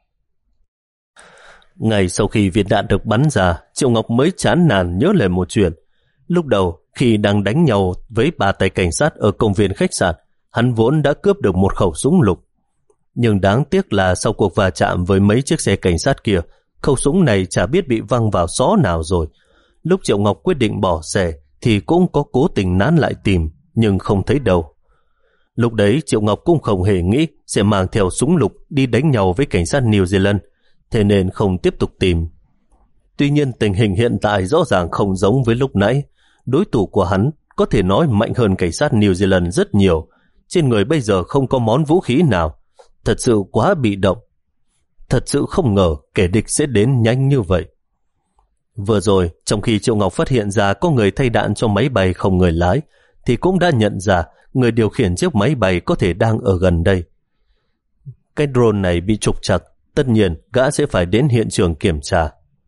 Ngay sau khi viên đạn được bắn ra, Triệu Ngọc mới chán nản nhớ lại một chuyện. Lúc đầu, khi đang đánh nhau với ba tay cảnh sát ở công viên khách sạn, hắn vốn đã cướp được một khẩu súng lục. Nhưng đáng tiếc là sau cuộc va chạm với mấy chiếc xe cảnh sát kia, khẩu súng này chả biết bị văng vào xó nào rồi. Lúc Triệu Ngọc quyết định bỏ xe thì cũng có cố tình nán lại tìm, nhưng không thấy đâu. Lúc đấy Triệu Ngọc cũng không hề nghĩ sẽ mang theo súng lục đi đánh nhau với cảnh sát New Zealand, thế nên không tiếp tục tìm. Tuy nhiên tình hình hiện tại rõ ràng không giống với lúc nãy. Đối thủ của hắn có thể nói mạnh hơn cảnh sát New Zealand rất nhiều. Trên người bây giờ không có món vũ khí nào. Thật sự quá bị động. Thật sự không ngờ kẻ địch sẽ đến nhanh như vậy. Vừa rồi, trong khi Triệu Ngọc phát hiện ra có người thay đạn cho máy bay không người lái, thì cũng đã nhận ra người điều khiển chiếc máy bay có thể đang ở gần đây. Cái drone này bị trục trặc, tất nhiên gã sẽ phải đến hiện trường kiểm tra.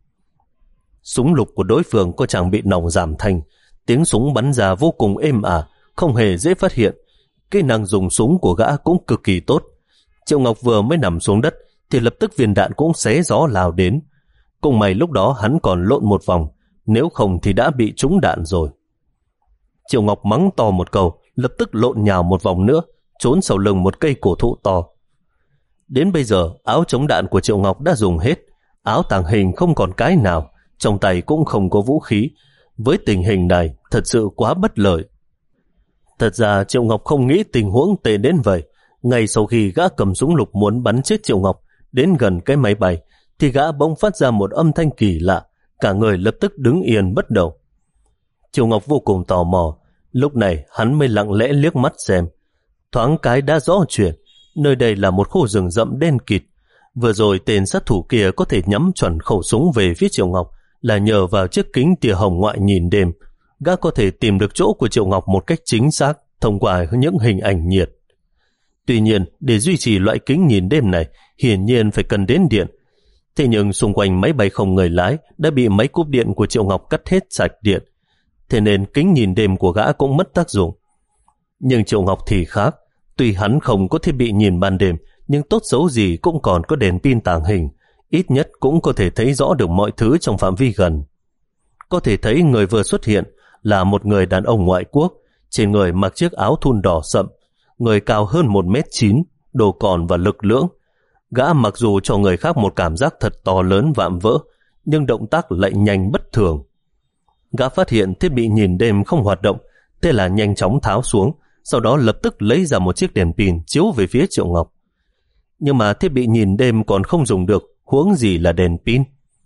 Súng lục của đối phương có chẳng bị nòng giảm thanh, tiếng súng bắn ra vô cùng êm ả, không hề dễ phát hiện. Kỹ năng dùng súng của gã cũng cực kỳ tốt. Triệu Ngọc vừa mới nằm xuống đất thì lập tức viên đạn cũng xé gió lao đến. Cùng may lúc đó hắn còn lộn một vòng, nếu không thì đã bị trúng đạn rồi. Triệu Ngọc mắng to một câu, lập tức lộn nhào một vòng nữa, trốn sau lưng một cây cổ thụ to. Đến bây giờ áo chống đạn của Triệu Ngọc đã dùng hết, áo tàng hình không còn cái nào, trong tay cũng không có vũ khí. Với tình hình này thật sự quá bất lợi. Thật ra Triệu Ngọc không nghĩ tình huống tệ đến vậy. Ngay sau khi gã cầm súng lục muốn bắn chết Triệu Ngọc đến gần cái máy bay, thì gã bỗng phát ra một âm thanh kỳ lạ, cả người lập tức đứng yên bất động. Triệu Ngọc vô cùng tò mò, lúc này hắn mới lặng lẽ liếc mắt xem. Thoáng cái đã rõ chuyện, nơi đây là một khu rừng rậm đen kịt. Vừa rồi tên sát thủ kia có thể nhắm chuẩn khẩu súng về phía Triệu Ngọc là nhờ vào chiếc kính tia hồng ngoại nhìn đêm. Gã có thể tìm được chỗ của Triệu Ngọc một cách chính xác thông qua những hình ảnh nhiệt. Tuy nhiên, để duy trì loại kính nhìn đêm này, hiển nhiên phải cần đến điện. Thế nhưng xung quanh máy bay không người lái đã bị máy cúp điện của Triệu Ngọc cắt hết sạch điện. Thế nên kính nhìn đêm của gã cũng mất tác dụng. Nhưng Triệu Ngọc thì khác. Tuy hắn không có thiết bị nhìn ban đêm, nhưng tốt xấu gì cũng còn có đèn pin tàng hình. Ít nhất cũng có thể thấy rõ được mọi thứ trong phạm vi gần. Có thể thấy người vừa xuất hiện là một người đàn ông ngoại quốc, trên người mặc chiếc áo thun đỏ sậm, người cao hơn một mét chín, đồ còn và lực lưỡng. Gã mặc dù cho người khác một cảm giác thật to lớn vạm vỡ, nhưng động tác lại nhanh bất thường. Gã phát hiện thiết bị nhìn đêm không hoạt động, thế là nhanh chóng tháo xuống, sau đó lập tức lấy ra một chiếc đèn pin chiếu về phía Triệu Ngọc. Nhưng mà thiết bị nhìn đêm còn không dùng được, huống gì là đèn pin.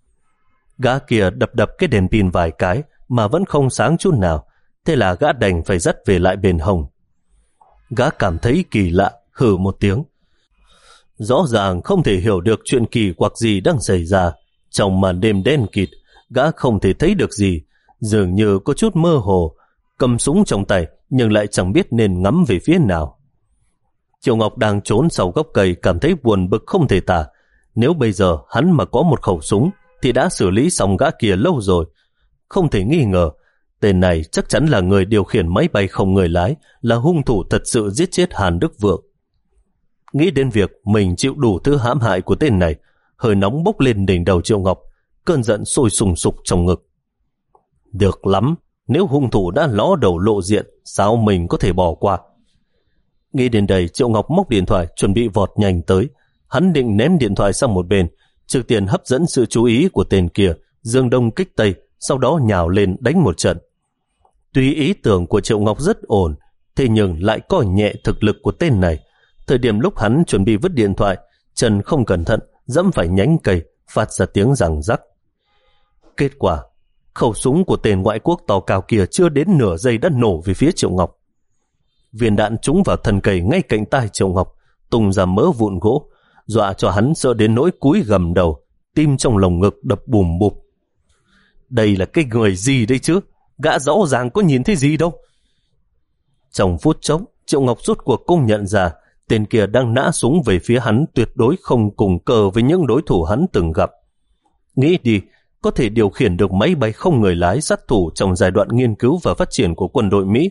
Gã kia đập đập cái đèn pin vài cái mà vẫn không sáng chút nào, thế là gã đành phải dắt về lại bên hông. Gã cảm thấy kỳ lạ, hừ một tiếng. Rõ ràng không thể hiểu được chuyện kỳ quặc gì đang xảy ra. Trong màn đêm đen kịt, gã không thể thấy được gì, dường như có chút mơ hồ, cầm súng trong tay nhưng lại chẳng biết nên ngắm về phía nào. Triệu Ngọc đang trốn sau gốc cây cảm thấy buồn bực không thể tả. Nếu bây giờ hắn mà có một khẩu súng thì đã xử lý xong gã kia lâu rồi. Không thể nghi ngờ, tên này chắc chắn là người điều khiển máy bay không người lái, là hung thủ thật sự giết chết Hàn Đức Vượng. Nghĩ đến việc mình chịu đủ thứ hãm hại của tên này, hơi nóng bốc lên đỉnh đầu Triệu Ngọc, cơn giận sôi sùng sục trong ngực. Được lắm, nếu hung thủ đã ló đầu lộ diện, sao mình có thể bỏ qua? Nghĩ đến đây, Triệu Ngọc móc điện thoại chuẩn bị vọt nhanh tới. Hắn định ném điện thoại sang một bên, trước tiên hấp dẫn sự chú ý của tên kia, dương đông kích tây, sau đó nhào lên đánh một trận. Tuy ý tưởng của Triệu Ngọc rất ổn, thế nhưng lại coi nhẹ thực lực của tên này. Thời điểm lúc hắn chuẩn bị vứt điện thoại, chân không cẩn thận dẫm phải nhánh cây, phát ra tiếng răng rắc. Kết quả, khẩu súng của tên ngoại quốc to cao kia chưa đến nửa giây đã nổ về phía Triệu Ngọc. Viên đạn trúng vào thân cây ngay cạnh tai Triệu Ngọc, tung ra mớ vụn gỗ, dọa cho hắn sợ đến nỗi cúi gầm đầu, tim trong lồng ngực đập bùm bụp. Đây là cái người gì đây chứ? Gã rõ ràng có nhìn thấy gì đâu. Trong phút chốc, Triệu Ngọc rốt cuộc cũng nhận ra tên kia đang nã súng về phía hắn tuyệt đối không cùng cờ với những đối thủ hắn từng gặp. Nghĩ đi, có thể điều khiển được máy bay không người lái sát thủ trong giai đoạn nghiên cứu và phát triển của quân đội Mỹ,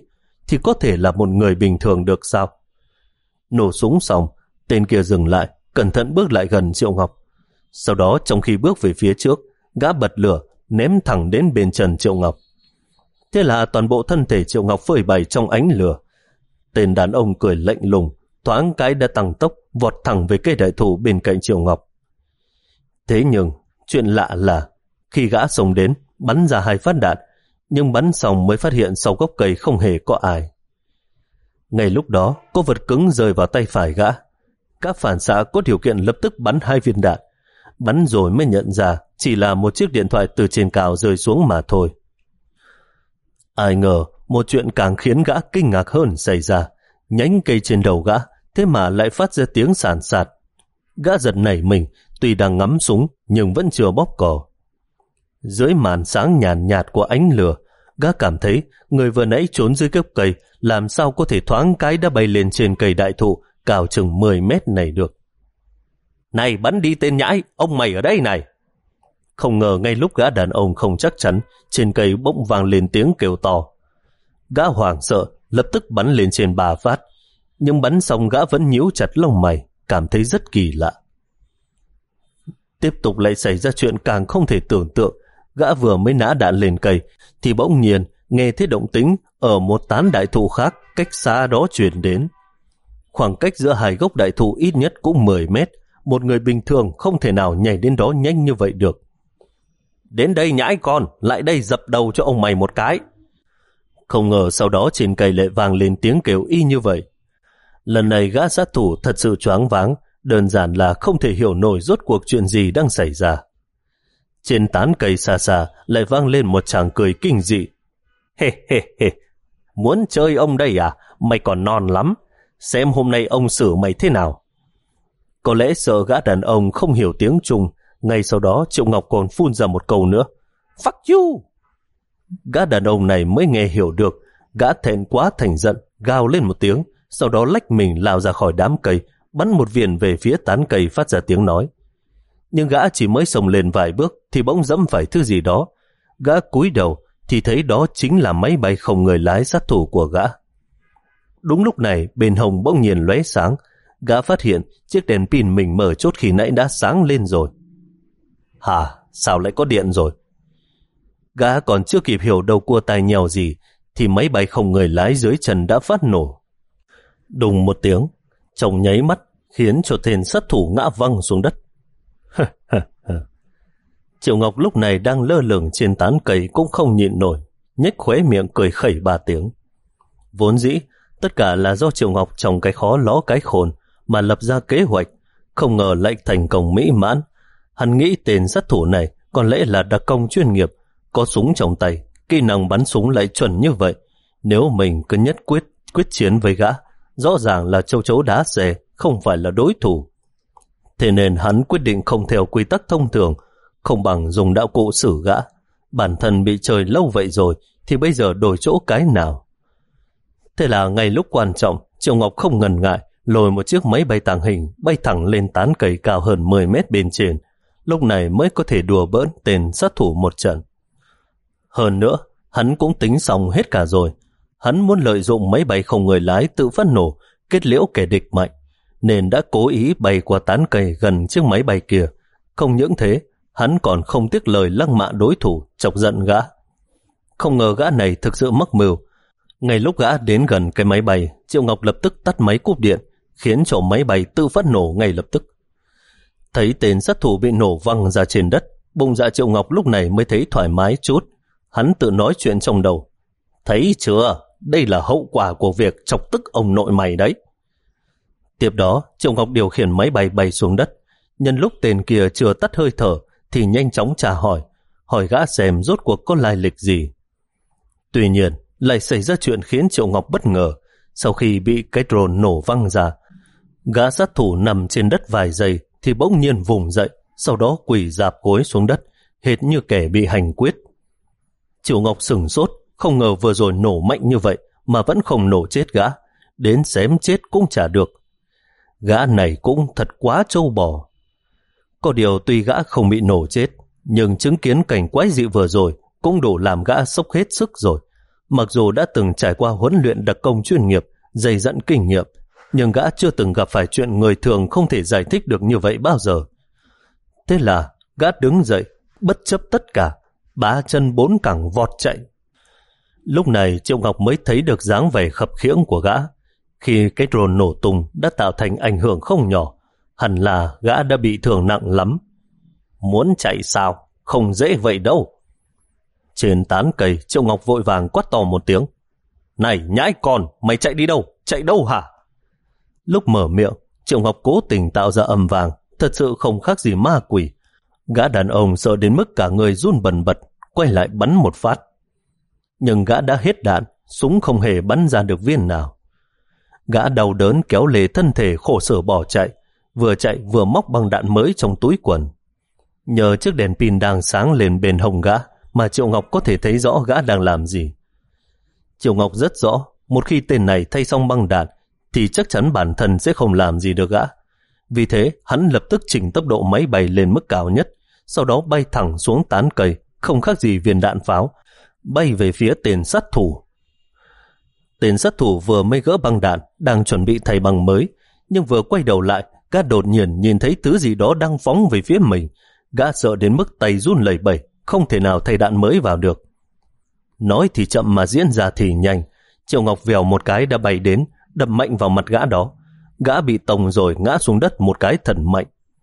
thì có thể là một người bình thường được sao? Nổ súng xong, tên kia dừng lại, cẩn thận bước lại gần Triệu Ngọc. Sau đó trong khi bước về phía trước, gã bật lửa, ném thẳng đến bên chân Triệu Ngọc. Thế là toàn bộ thân thể Triệu Ngọc phơi bày trong ánh lửa. Tên đàn ông cười lạnh lùng, thoáng cái đã tăng tốc, vọt thẳng về cây đại thụ bên cạnh Triệu Ngọc. Thế nhưng, chuyện lạ là, khi gã xông đến, bắn ra hai phát đạn, nhưng bắn xong mới phát hiện sau gốc cây không hề có ai. Ngay lúc đó, có vật cứng rơi vào tay phải gã. Các phản xạ có điều kiện lập tức bắn hai viên đạn. Bắn rồi mới nhận ra chỉ là một chiếc điện thoại từ trên cao rơi xuống mà thôi. Ai ngờ, một chuyện càng khiến gã kinh ngạc hơn xảy ra. Nhánh cây trên đầu gã, thế mà lại phát ra tiếng sàn sạt. Gã giật nảy mình, tuy đang ngắm súng nhưng vẫn chưa bóp cò. Dưới màn sáng nhàn nhạt của ánh lửa, gã cảm thấy người vừa nãy trốn dưới gốc cây làm sao có thể thoáng cái đã bay lên trên cây đại thụ cao chừng mười mét này được. Này, bắn đi tên nhãi, ông mày ở đây này! Không ngờ ngay lúc gã đàn ông không chắc chắn, trên cây bỗng vang lên tiếng kêu to. Gã hoảng sợ, lập tức bắn lên trên ba phát, nhưng bắn xong gã vẫn nhíu chặt lông mày, cảm thấy rất kỳ lạ. Tiếp tục lại xảy ra chuyện càng không thể tưởng tượng. Gã vừa mới nã đạn lên cây thì bỗng nhiên nghe thấy động tĩnh ở một tán đại thụ khác cách xa đó truyền đến. Khoảng cách giữa hai gốc đại thụ ít nhất cũng mười mét, một người bình thường không thể nào nhảy đến đó nhanh như vậy được. Đến đây nhãi con, lại đây dập đầu cho ông mày một cái. Không ngờ sau đó trên cây lại vang lên tiếng kêu y như vậy. Lần này gã sát thủ thật sự choáng váng, đơn giản là không thể hiểu nổi rốt cuộc chuyện gì đang xảy ra. Trên tán cây xa xa lại vang lên một tràng cười kinh dị. Hê hê hê, muốn chơi ông đây à? Mày còn non lắm, xem hôm nay ông xử mày thế nào. Có lẽ sợ gã đàn ông không hiểu tiếng Trung, ngay sau đó Triệu Ngọc còn phun ra một câu nữa. Fuck you! Gã đàn ông này mới nghe hiểu được, gã thẹn quá thành giận, gào lên một tiếng, sau đó lách mình lao ra khỏi đám cây, bắn một viên về phía tán cây phát ra tiếng nói. Nhưng gã chỉ mới xông lên vài bước thì bỗng dẫm phải thứ gì đó. Gã cúi đầu thì thấy đó chính là máy bay không người lái sát thủ của gã. Đúng lúc này bên hông bỗng nhiên lóe sáng. Gã phát hiện chiếc đèn pin mình mở chốt khi nãy đã sáng lên rồi. Hả? Sao lại có điện rồi? Gã còn chưa kịp hiểu đầu cua tai nheo gì thì máy bay không người lái dưới chân đã phát nổ. Đùng một tiếng, trong nháy mắt khiến cho tên sát thủ ngã văng xuống đất. Triệu Ngọc lúc này đang lơ lửng trên tán cây cũng không nhịn nổi, nhếch khóe miệng cười khẩy ba tiếng. Vốn dĩ tất cả là do Triệu Ngọc trong cái khó ló cái khôn mà lập ra kế hoạch, không ngờ lại thành công mỹ mãn. Hắn nghĩ tên sát thủ này còn lẽ là đặc công chuyên nghiệp, có súng trong tay, kỹ năng bắn súng lại chuẩn như vậy. Nếu mình cứ nhất quyết quyết chiến với gã, rõ ràng là châu chấu đá rẻ, không phải là đối thủ. Thế nên hắn quyết định không theo quy tắc thông thường, không bằng dùng đạo cụ xử gã. Bản thân bị chơi lâu vậy rồi thì bây giờ đổi chỗ cái nào? Thế là ngay lúc quan trọng, Triệu Ngọc không ngần ngại lôi một chiếc máy bay tàng hình bay thẳng lên tán cây cao hơn mười mét bên trên. Lúc này mới có thể đùa bỡn tên sát thủ một trận. Hơn nữa, hắn cũng tính xong hết cả rồi. Hắn muốn lợi dụng máy bay không người lái tự phát nổ, kết liễu kẻ địch mạnh, nên đã cố ý bay qua tán cây gần chiếc máy bay kia. Không những thế, hắn còn không tiếc lời lăng mạ đối thủ, chọc giận gã. Không ngờ gã này thực sự mắc mưu. Ngay lúc gã đến gần cái máy bay, Triệu Ngọc lập tức tắt máy cúp điện, khiến cho máy bay tự phát nổ ngay lập tức. Thấy tên sát thủ bị nổ văng ra trên đất, bụng dạ Triệu Ngọc lúc này mới thấy thoải mái chút. Hắn tự nói chuyện trong đầu. Thấy chưa, đây là hậu quả của việc chọc tức ông nội mày đấy. Tiếp đó, Triệu Ngọc điều khiển máy bay bay xuống đất. Nhân lúc tên kia chưa tắt hơi thở thì nhanh chóng tra hỏi, hỏi gã xem rốt cuộc có lai lịch gì. Tuy nhiên, lại xảy ra chuyện khiến Triệu Ngọc bất ngờ. Sau khi bị cái drone nổ văng ra, gã sát thủ nằm trên đất vài giây thì bỗng nhiên vùng dậy, sau đó quỳ rạp gối xuống đất, hệt như kẻ bị hành quyết. Triệu Ngọc sửng sốt, không ngờ vừa rồi nổ mạnh như vậy mà vẫn không nổ chết gã, đến xém chết cũng chả được. Gã này cũng thật quá trâu bò. Có điều tuy gã không bị nổ chết, nhưng chứng kiến cảnh quái dị vừa rồi cũng đủ làm gã sốc hết sức rồi. Mặc dù đã từng trải qua huấn luyện đặc công chuyên nghiệp, dày dặn kinh nghiệm, nhưng gã chưa từng gặp phải chuyện người thường không thể giải thích được như vậy bao giờ. Thế là gã đứng dậy, bất chấp tất cả, bá chân bốn cẳng vọt chạy. Lúc này Triệu Ngọc mới thấy được dáng vẻ khập khiễng của gã. Khi cái drone nổ tung đã tạo thành ảnh hưởng không nhỏ, hẳn là gã đã bị thương nặng lắm. Muốn chạy sao? Không dễ vậy đâu. Trên tán cây, Triệu Ngọc vội vàng quát to một tiếng. Này nhãi con, mày chạy đi đâu? Chạy đâu hả? Lúc mở miệng, Triệu Ngọc cố tình tạo ra âm vang, thật sự không khác gì ma quỷ. Gã đàn ông sợ đến mức cả người run bần bật, quay lại bắn một phát. Nhưng gã đã hết đạn, súng không hề bắn ra được viên nào. Gã đau đớn kéo lê thân thể khổ sở bỏ chạy, vừa chạy vừa móc băng đạn mới trong túi quần. Nhờ chiếc đèn pin đang sáng lên bên hông gã mà Triệu Ngọc có thể thấy rõ gã đang làm gì. Triệu Ngọc rất rõ, một khi tên này thay xong băng đạn thì chắc chắn bản thân sẽ không làm gì được gã. Vì thế hắn lập tức chỉnh tốc độ máy bay lên mức cao nhất, sau đó bay thẳng xuống tán cây, không khác gì viên đạn pháo, bay về phía tên sát thủ. Tên sát thủ vừa mới gỡ băng đạn, đang chuẩn bị thay băng mới, nhưng vừa quay đầu lại, gã đột nhiên nhìn thấy thứ gì đó đang phóng về phía mình. Gã sợ đến mức tay run lẩy bẩy, không thể nào thay đạn mới vào được. Nói thì chậm mà diễn ra thì nhanh. Triệu Ngọc vèo một cái đã bay đến, đập mạnh vào mặt gã đó. Gã bị tông rồi ngã xuống đất một cái thật mạnh.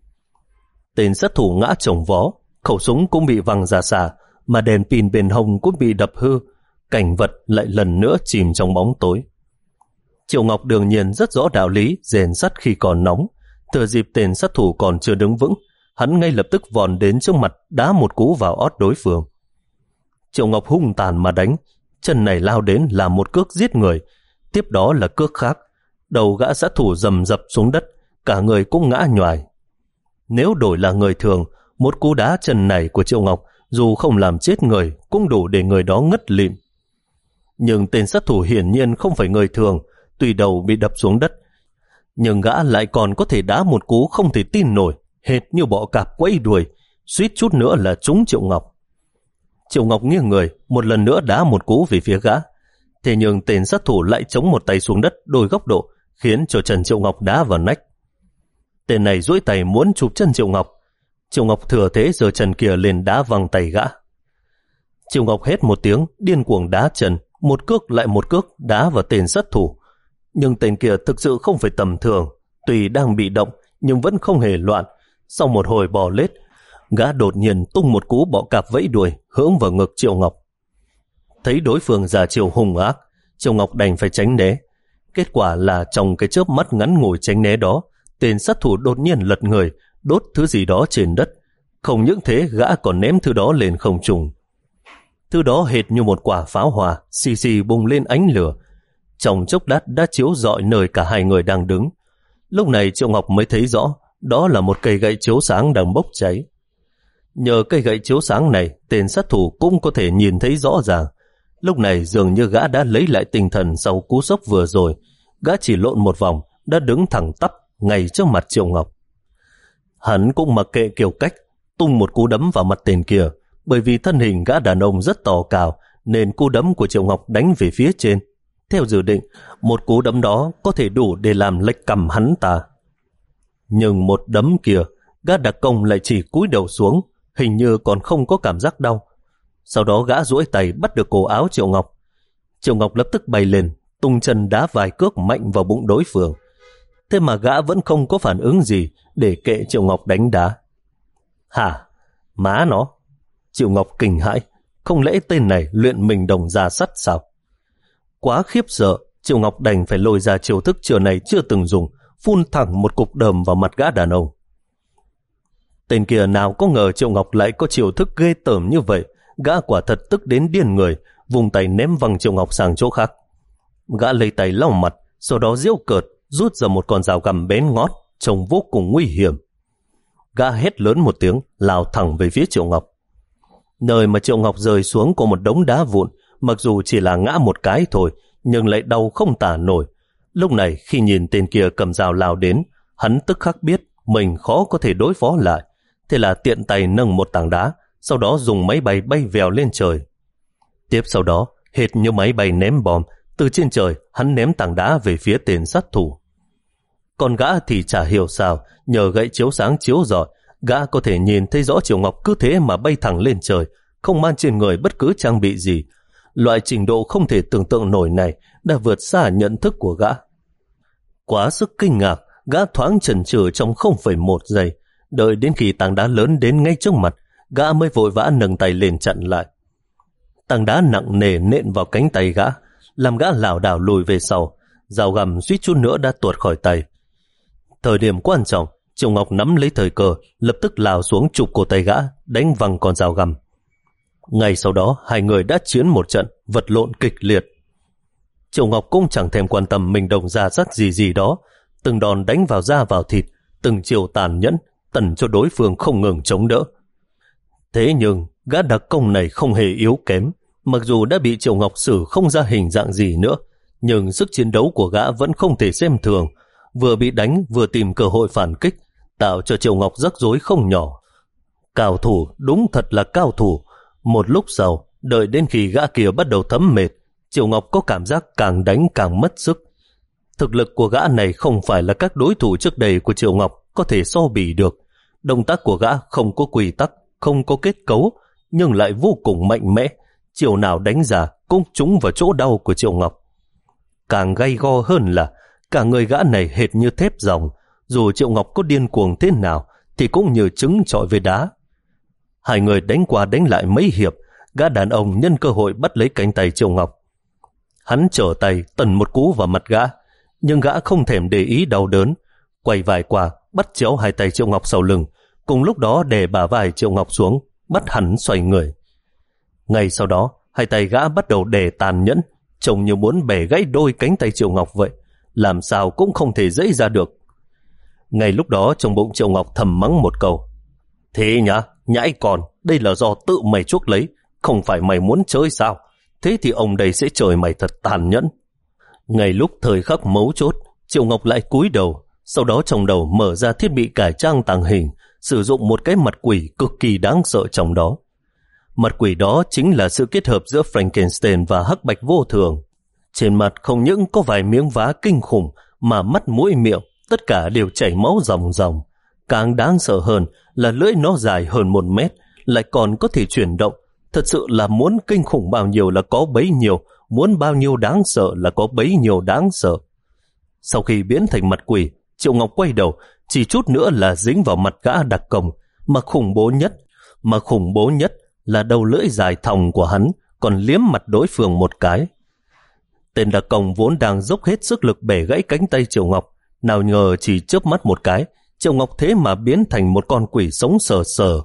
Tên sát thủ ngã chồng vó, khẩu súng cũng bị văng ra xa, mà đèn pin bên hông cũng bị đập hư. Cảnh vật lại lần nữa chìm trong bóng tối. Triệu Ngọc đương nhiên rất rõ đạo lý rèn sắt khi còn nóng. Thừa dịp tên sát thủ còn chưa đứng vững, hắn ngay lập tức vòn đến trước mặt, đá một cú vào ót đối phương. Triệu Ngọc hung tàn mà đánh, chân này lao đến là một cước giết người, tiếp đó là cước khác. Đầu gã sát thủ rầm rập xuống đất, cả người cũng ngã nhoài. Nếu đổi là người thường, một cú đá chân này của Triệu Ngọc dù không làm chết người cũng đủ để người đó ngất lịm. Nhưng tên sát thủ hiển nhiên không phải người thường, tuy đầu bị đập xuống đất, nhưng gã lại còn có thể đá một cú không thể tin nổi, hệt như bọ cạp quẫy đuôi, suýt chút nữa là trúng Triệu Ngọc. Triệu Ngọc nghiêng người, một lần nữa đá một cú về phía gã. Thế nhưng tên sát thủ lại chống một tay xuống đất đổi góc độ, khiến cho chân Triệu Ngọc đá vào nách. Tên này duỗi tay muốn chụp chân Triệu Ngọc. Triệu Ngọc thừa thế giơ chân kia lên đá văng tay gã. Triệu Ngọc hét một tiếng, điên cuồng đá chân, một cước lại một cước đá vào tên sát thủ. Nhưng tên kia thực sự không phải tầm thường, tuy đang bị động nhưng vẫn không hề loạn. Sau một hồi bò lết, gã đột nhiên tung một cú bọ cạp vẫy đuôi hướng vào ngực Triệu Ngọc. Thấy đối phương ra chiều hung ác, Triệu Ngọc đành phải tránh né. Kết quả là trong cái chớp mắt ngắn ngủi tránh né đó, tên sát thủ đột nhiên lật người, đốt thứ gì đó trên đất. Không những thế, gã còn ném thứ đó lên không trung. Thứ đó hệt như một quả pháo hoa, xì xì bùng lên ánh lửa. Trong chốc lát đã chiếu rọi nơi cả hai người đang đứng. Lúc này Triệu Ngọc mới thấy rõ, đó là một cây gậy chiếu sáng đang bốc cháy. Nhờ cây gậy chiếu sáng này, tên sát thủ cũng có thể nhìn thấy rõ ràng. Lúc này dường như gã đã lấy lại tinh thần sau cú sốc vừa rồi. Gã chỉ lộn một vòng, đã đứng thẳng tắp ngay trước mặt Triệu Ngọc. Hắn cũng mặc kệ kiểu cách, tung một cú đấm vào mặt tên kia. Bởi vì thân hình gã đàn ông rất to cao, nên cú đấm của Triệu Ngọc đánh về phía trên. Theo dự định, một cú đấm đó có thể đủ để làm lệch cằm hắn ta. Nhưng một đấm kia, gã đặc công lại chỉ cúi đầu xuống, hình như còn không có cảm giác đau. Sau đó gã duỗi tay bắt được cổ áo Triệu Ngọc. Triệu Ngọc lập tức bay lên, tung chân đá vài cước mạnh vào bụng đối phương. Thế mà gã vẫn không có phản ứng gì, để kệ Triệu Ngọc đánh đá. Hả? Má nó! Triệu Ngọc kinh hãi, không lẽ tên này luyện mình đồng ra sắt sao? Quá khiếp sợ, Triệu Ngọc đành phải lôi ra chiêu thức trước này chưa từng dùng, phun thẳng một cục đờm vào mặt gã đàn ông. Tên kia nào có ngờ Triệu Ngọc lại có chiêu thức ghê tởm như vậy. Gã quả thật tức đến điên người, vùng tay ném văng Triệu Ngọc sang chỗ khác. Gã lấy tay lau mặt, sau đó giễu cợt rút ra một con dao găm bén ngót, trông vô cùng nguy hiểm. Gã hét lớn một tiếng, lao thẳng về phía Triệu Ngọc. Nơi mà Triệu Ngọc rơi xuống có một đống đá vụn, mặc dù chỉ là ngã một cái thôi, nhưng lại đau không tả nổi. Lúc này khi nhìn tên kia cầm dao lao đến, hắn tức khắc biết mình khó có thể đối phó lại. Thế là tiện tay nâng một tảng đá, sau đó dùng máy bay bay vèo lên trời. Tiếp sau đó, hệt như máy bay ném bom. Từ trên trời hắn ném tảng đá về phía tên sát thủ. Còn gã thì chả hiểu sao, nhờ gậy chiếu sáng chiếu rọi, gã có thể nhìn thấy rõ Triệu Ngọc cứ thế mà bay thẳng lên trời, không mang trên người bất cứ trang bị gì. Loại trình độ không thể tưởng tượng nổi này đã vượt xa nhận thức của gã. Quá sức kinh ngạc, gã thoáng chần chừ trong không phẩy một giây, đợi đến khi tảng đá lớn đến ngay trước mặt, gã mới vội vã nâng tay lên chặn lại. Tảng đá nặng nề nện vào cánh tay gã, làm gã lảo đảo lùi về sau, dao găm suýt chút nữa đã tuột khỏi tay. Thời điểm quan trọng, Triệu Ngọc nắm lấy thời cơ, lập tức lao xuống chụp cổ tay gã, đánh văng con dao găm. Ngay sau đó, hai người đã chiến một trận, vật lộn kịch liệt. Triệu Ngọc cũng chẳng thèm quan tâm mình đồng ra rắc gì gì đó, từng đòn đánh vào da vào thịt, từng chiều tàn nhẫn, tẩn cho đối phương không ngừng chống đỡ. Thế nhưng, gã đặc công này không hề yếu kém, mặc dù đã bị Triệu Ngọc xử không ra hình dạng gì nữa, nhưng sức chiến đấu của gã vẫn không thể xem thường, vừa bị đánh vừa tìm cơ hội phản kích, tạo cho Triệu Ngọc rắc rối không nhỏ. Cao thủ, đúng thật là cao thủ. Một lúc sau, đợi đến khi gã kia bắt đầu thấm mệt, Triệu Ngọc có cảm giác càng đánh càng mất sức. Thực lực của gã này không phải là các đối thủ trước đây của Triệu Ngọc có thể so bì được. Động tác của gã không có quy tắc, không có kết cấu, nhưng lại vô cùng mạnh mẽ. Chiều nào đánh ra cũng trúng vào chỗ đau của Triệu Ngọc. Càng gay go hơn là cả người gã này hệt như thép ròng, dù Triệu Ngọc có điên cuồng thế nào thì cũng như trứng trọi với đá. Hai người đánh qua đánh lại mấy hiệp, gã đàn ông nhân cơ hội bắt lấy cánh tay Triệu Ngọc. Hắn trở tay tần một cú vào mặt gã, nhưng gã không thèm để ý đau đớn, quay vài qua bắt chéo hai tay Triệu Ngọc sau lưng, cùng lúc đó đè bả vai Triệu Ngọc xuống, bắt hắn xoay người. Ngay sau đó, hai tay gã bắt đầu đè tàn nhẫn, trông như muốn bẻ gãy đôi cánh tay Triệu Ngọc vậy, làm sao cũng không thể dãy ra được. Ngay lúc đó trong bụng Triệu Ngọc thầm mắng một câu: thế nhá, nhãi con, đây là do tự mày chuốc lấy, không phải mày muốn chơi sao? Thế thì ông đây sẽ trời mày thật tàn nhẫn. Ngay lúc thời khắc mấu chốt, Triệu Ngọc lại cúi đầu, sau đó trong đầu mở ra thiết bị cải trang tàng hình, sử dụng một cái mặt quỷ cực kỳ đáng sợ trong đó. Mặt quỷ đó chính là sự kết hợp giữa Frankenstein và hắc bạch vô thường. Trên mặt không những có vài miếng vá kinh khủng, mà mắt mũi miệng tất cả đều chảy máu ròng ròng. Càng đáng sợ hơn là lưỡi nó dài hơn một mét, lại còn có thể chuyển động. Thật sự là muốn kinh khủng bao nhiêu là có bấy nhiêu, muốn bao nhiêu đáng sợ là có bấy nhiêu đáng sợ. Sau khi biến thành mặt quỷ, Triệu Ngọc quay đầu, chỉ chút nữa là dính vào mặt gã đặc công. Mà khủng bố nhất, mà khủng bố nhất là đầu lưỡi dài thòng của hắn còn liếm mặt đối phương một cái. Tên đặc công vốn đang dốc hết sức lực bẻ gãy cánh tay Triệu Ngọc, nào ngờ chỉ chớp mắt một cái, Triệu Ngọc thế mà biến thành một con quỷ sống sờ sờ.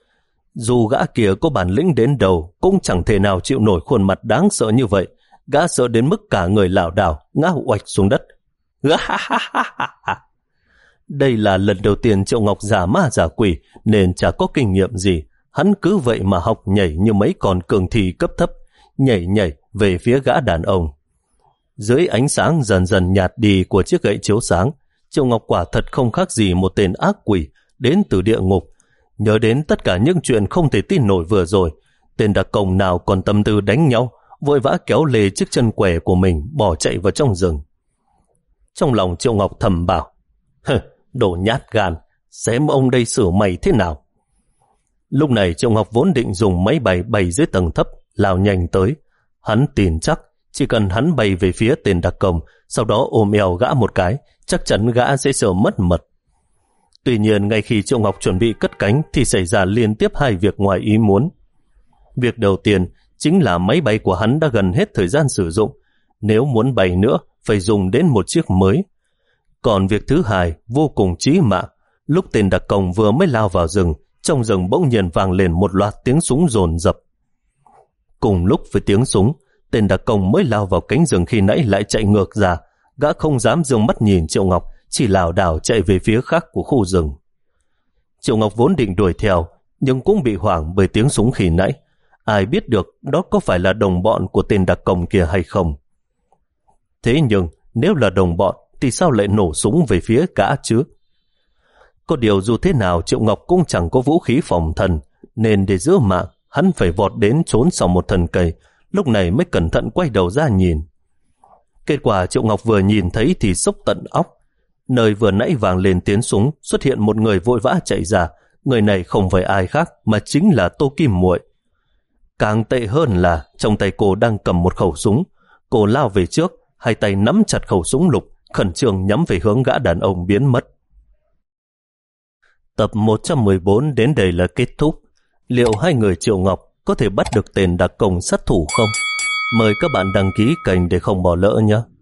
Dù gã kia có bản lĩnh đến đâu cũng chẳng thể nào chịu nổi khuôn mặt đáng sợ như vậy. Gã sợ đến mức cả người lảo đảo ngã oạch xuống đất. Đây là lần đầu tiên Triệu Ngọc giả ma giả quỷ nên chả có kinh nghiệm gì. Hắn cứ vậy mà học nhảy như mấy con cường thi cấp thấp, nhảy nhảy về phía gã đàn ông. Dưới ánh sáng dần dần nhạt đi của chiếc gậy chiếu sáng, Triệu Ngọc quả thật không khác gì một tên ác quỷ đến từ địa ngục. Nhớ đến tất cả những chuyện không thể tin nổi vừa rồi, tên đặc công nào còn tâm tư đánh nhau, vội vã kéo lê chiếc chân què của mình bỏ chạy vào trong rừng. Trong lòng Triệu Ngọc thầm bảo: hừ, đồ nhát gan, xem ông đây xử mày thế nào. Lúc này Triệu Ngọc vốn định dùng máy bay bay dưới tầng thấp lao nhanh tới. Hắn tin chắc chỉ cần hắn bay về phía tên đặc công, sau đó ôm eo gã một cái, chắc chắn gã sẽ sợ mất mật. Tuy nhiên ngay khi Triệu Ngọc chuẩn bị cất cánh thì xảy ra liên tiếp hai việc ngoài ý muốn. Việc đầu tiên chính là máy bay của hắn đã gần hết thời gian sử dụng, nếu muốn bay nữa phải dùng đến một chiếc mới. Còn việc thứ hai vô cùng chí mạng, lúc tên đặc công vừa mới lao vào rừng, trong rừng bỗng nhiên vang lên một loạt tiếng súng dồn dập. Cùng lúc với tiếng súng, tên đặc công mới lao vào cánh rừng khi nãy lại chạy ngược ra. Gã không dám dương mắt nhìn Triệu Ngọc, chỉ lảo đảo chạy về phía khác của khu rừng. Triệu Ngọc vốn định đuổi theo, nhưng cũng bị hoảng bởi tiếng súng khi nãy. Ai biết được đó có phải là đồng bọn của tên đặc công kia hay không? Thế nhưng nếu là đồng bọn thì sao lại nổ súng về phía gã chứ? Có điều dù thế nào Triệu Ngọc cũng chẳng có vũ khí phòng thân, nên để giữ mạng hắn phải vọt đến trốn sau một thân cây, lúc này mới cẩn thận quay đầu ra nhìn. Kết quả Triệu Ngọc vừa nhìn thấy thì sốc tận óc. Nơi vừa nãy vang lên tiếng súng, xuất hiện một người vội vã chạy ra. Người này không phải ai khác mà chính là Tô Kim Muội. Càng tệ hơn là trong tay cô đang cầm một khẩu súng. Cô lao về trước, hai tay nắm chặt khẩu súng lục, khẩn trương nhắm về hướng gã đàn ông biến mất. Tập một trăm mười bốn đến đây là kết thúc. Liệu hai người Triệu Ngọc có thể bắt được tên đặc công sát thủ không? Mời các bạn đăng ký kênh để không bỏ lỡ nhé.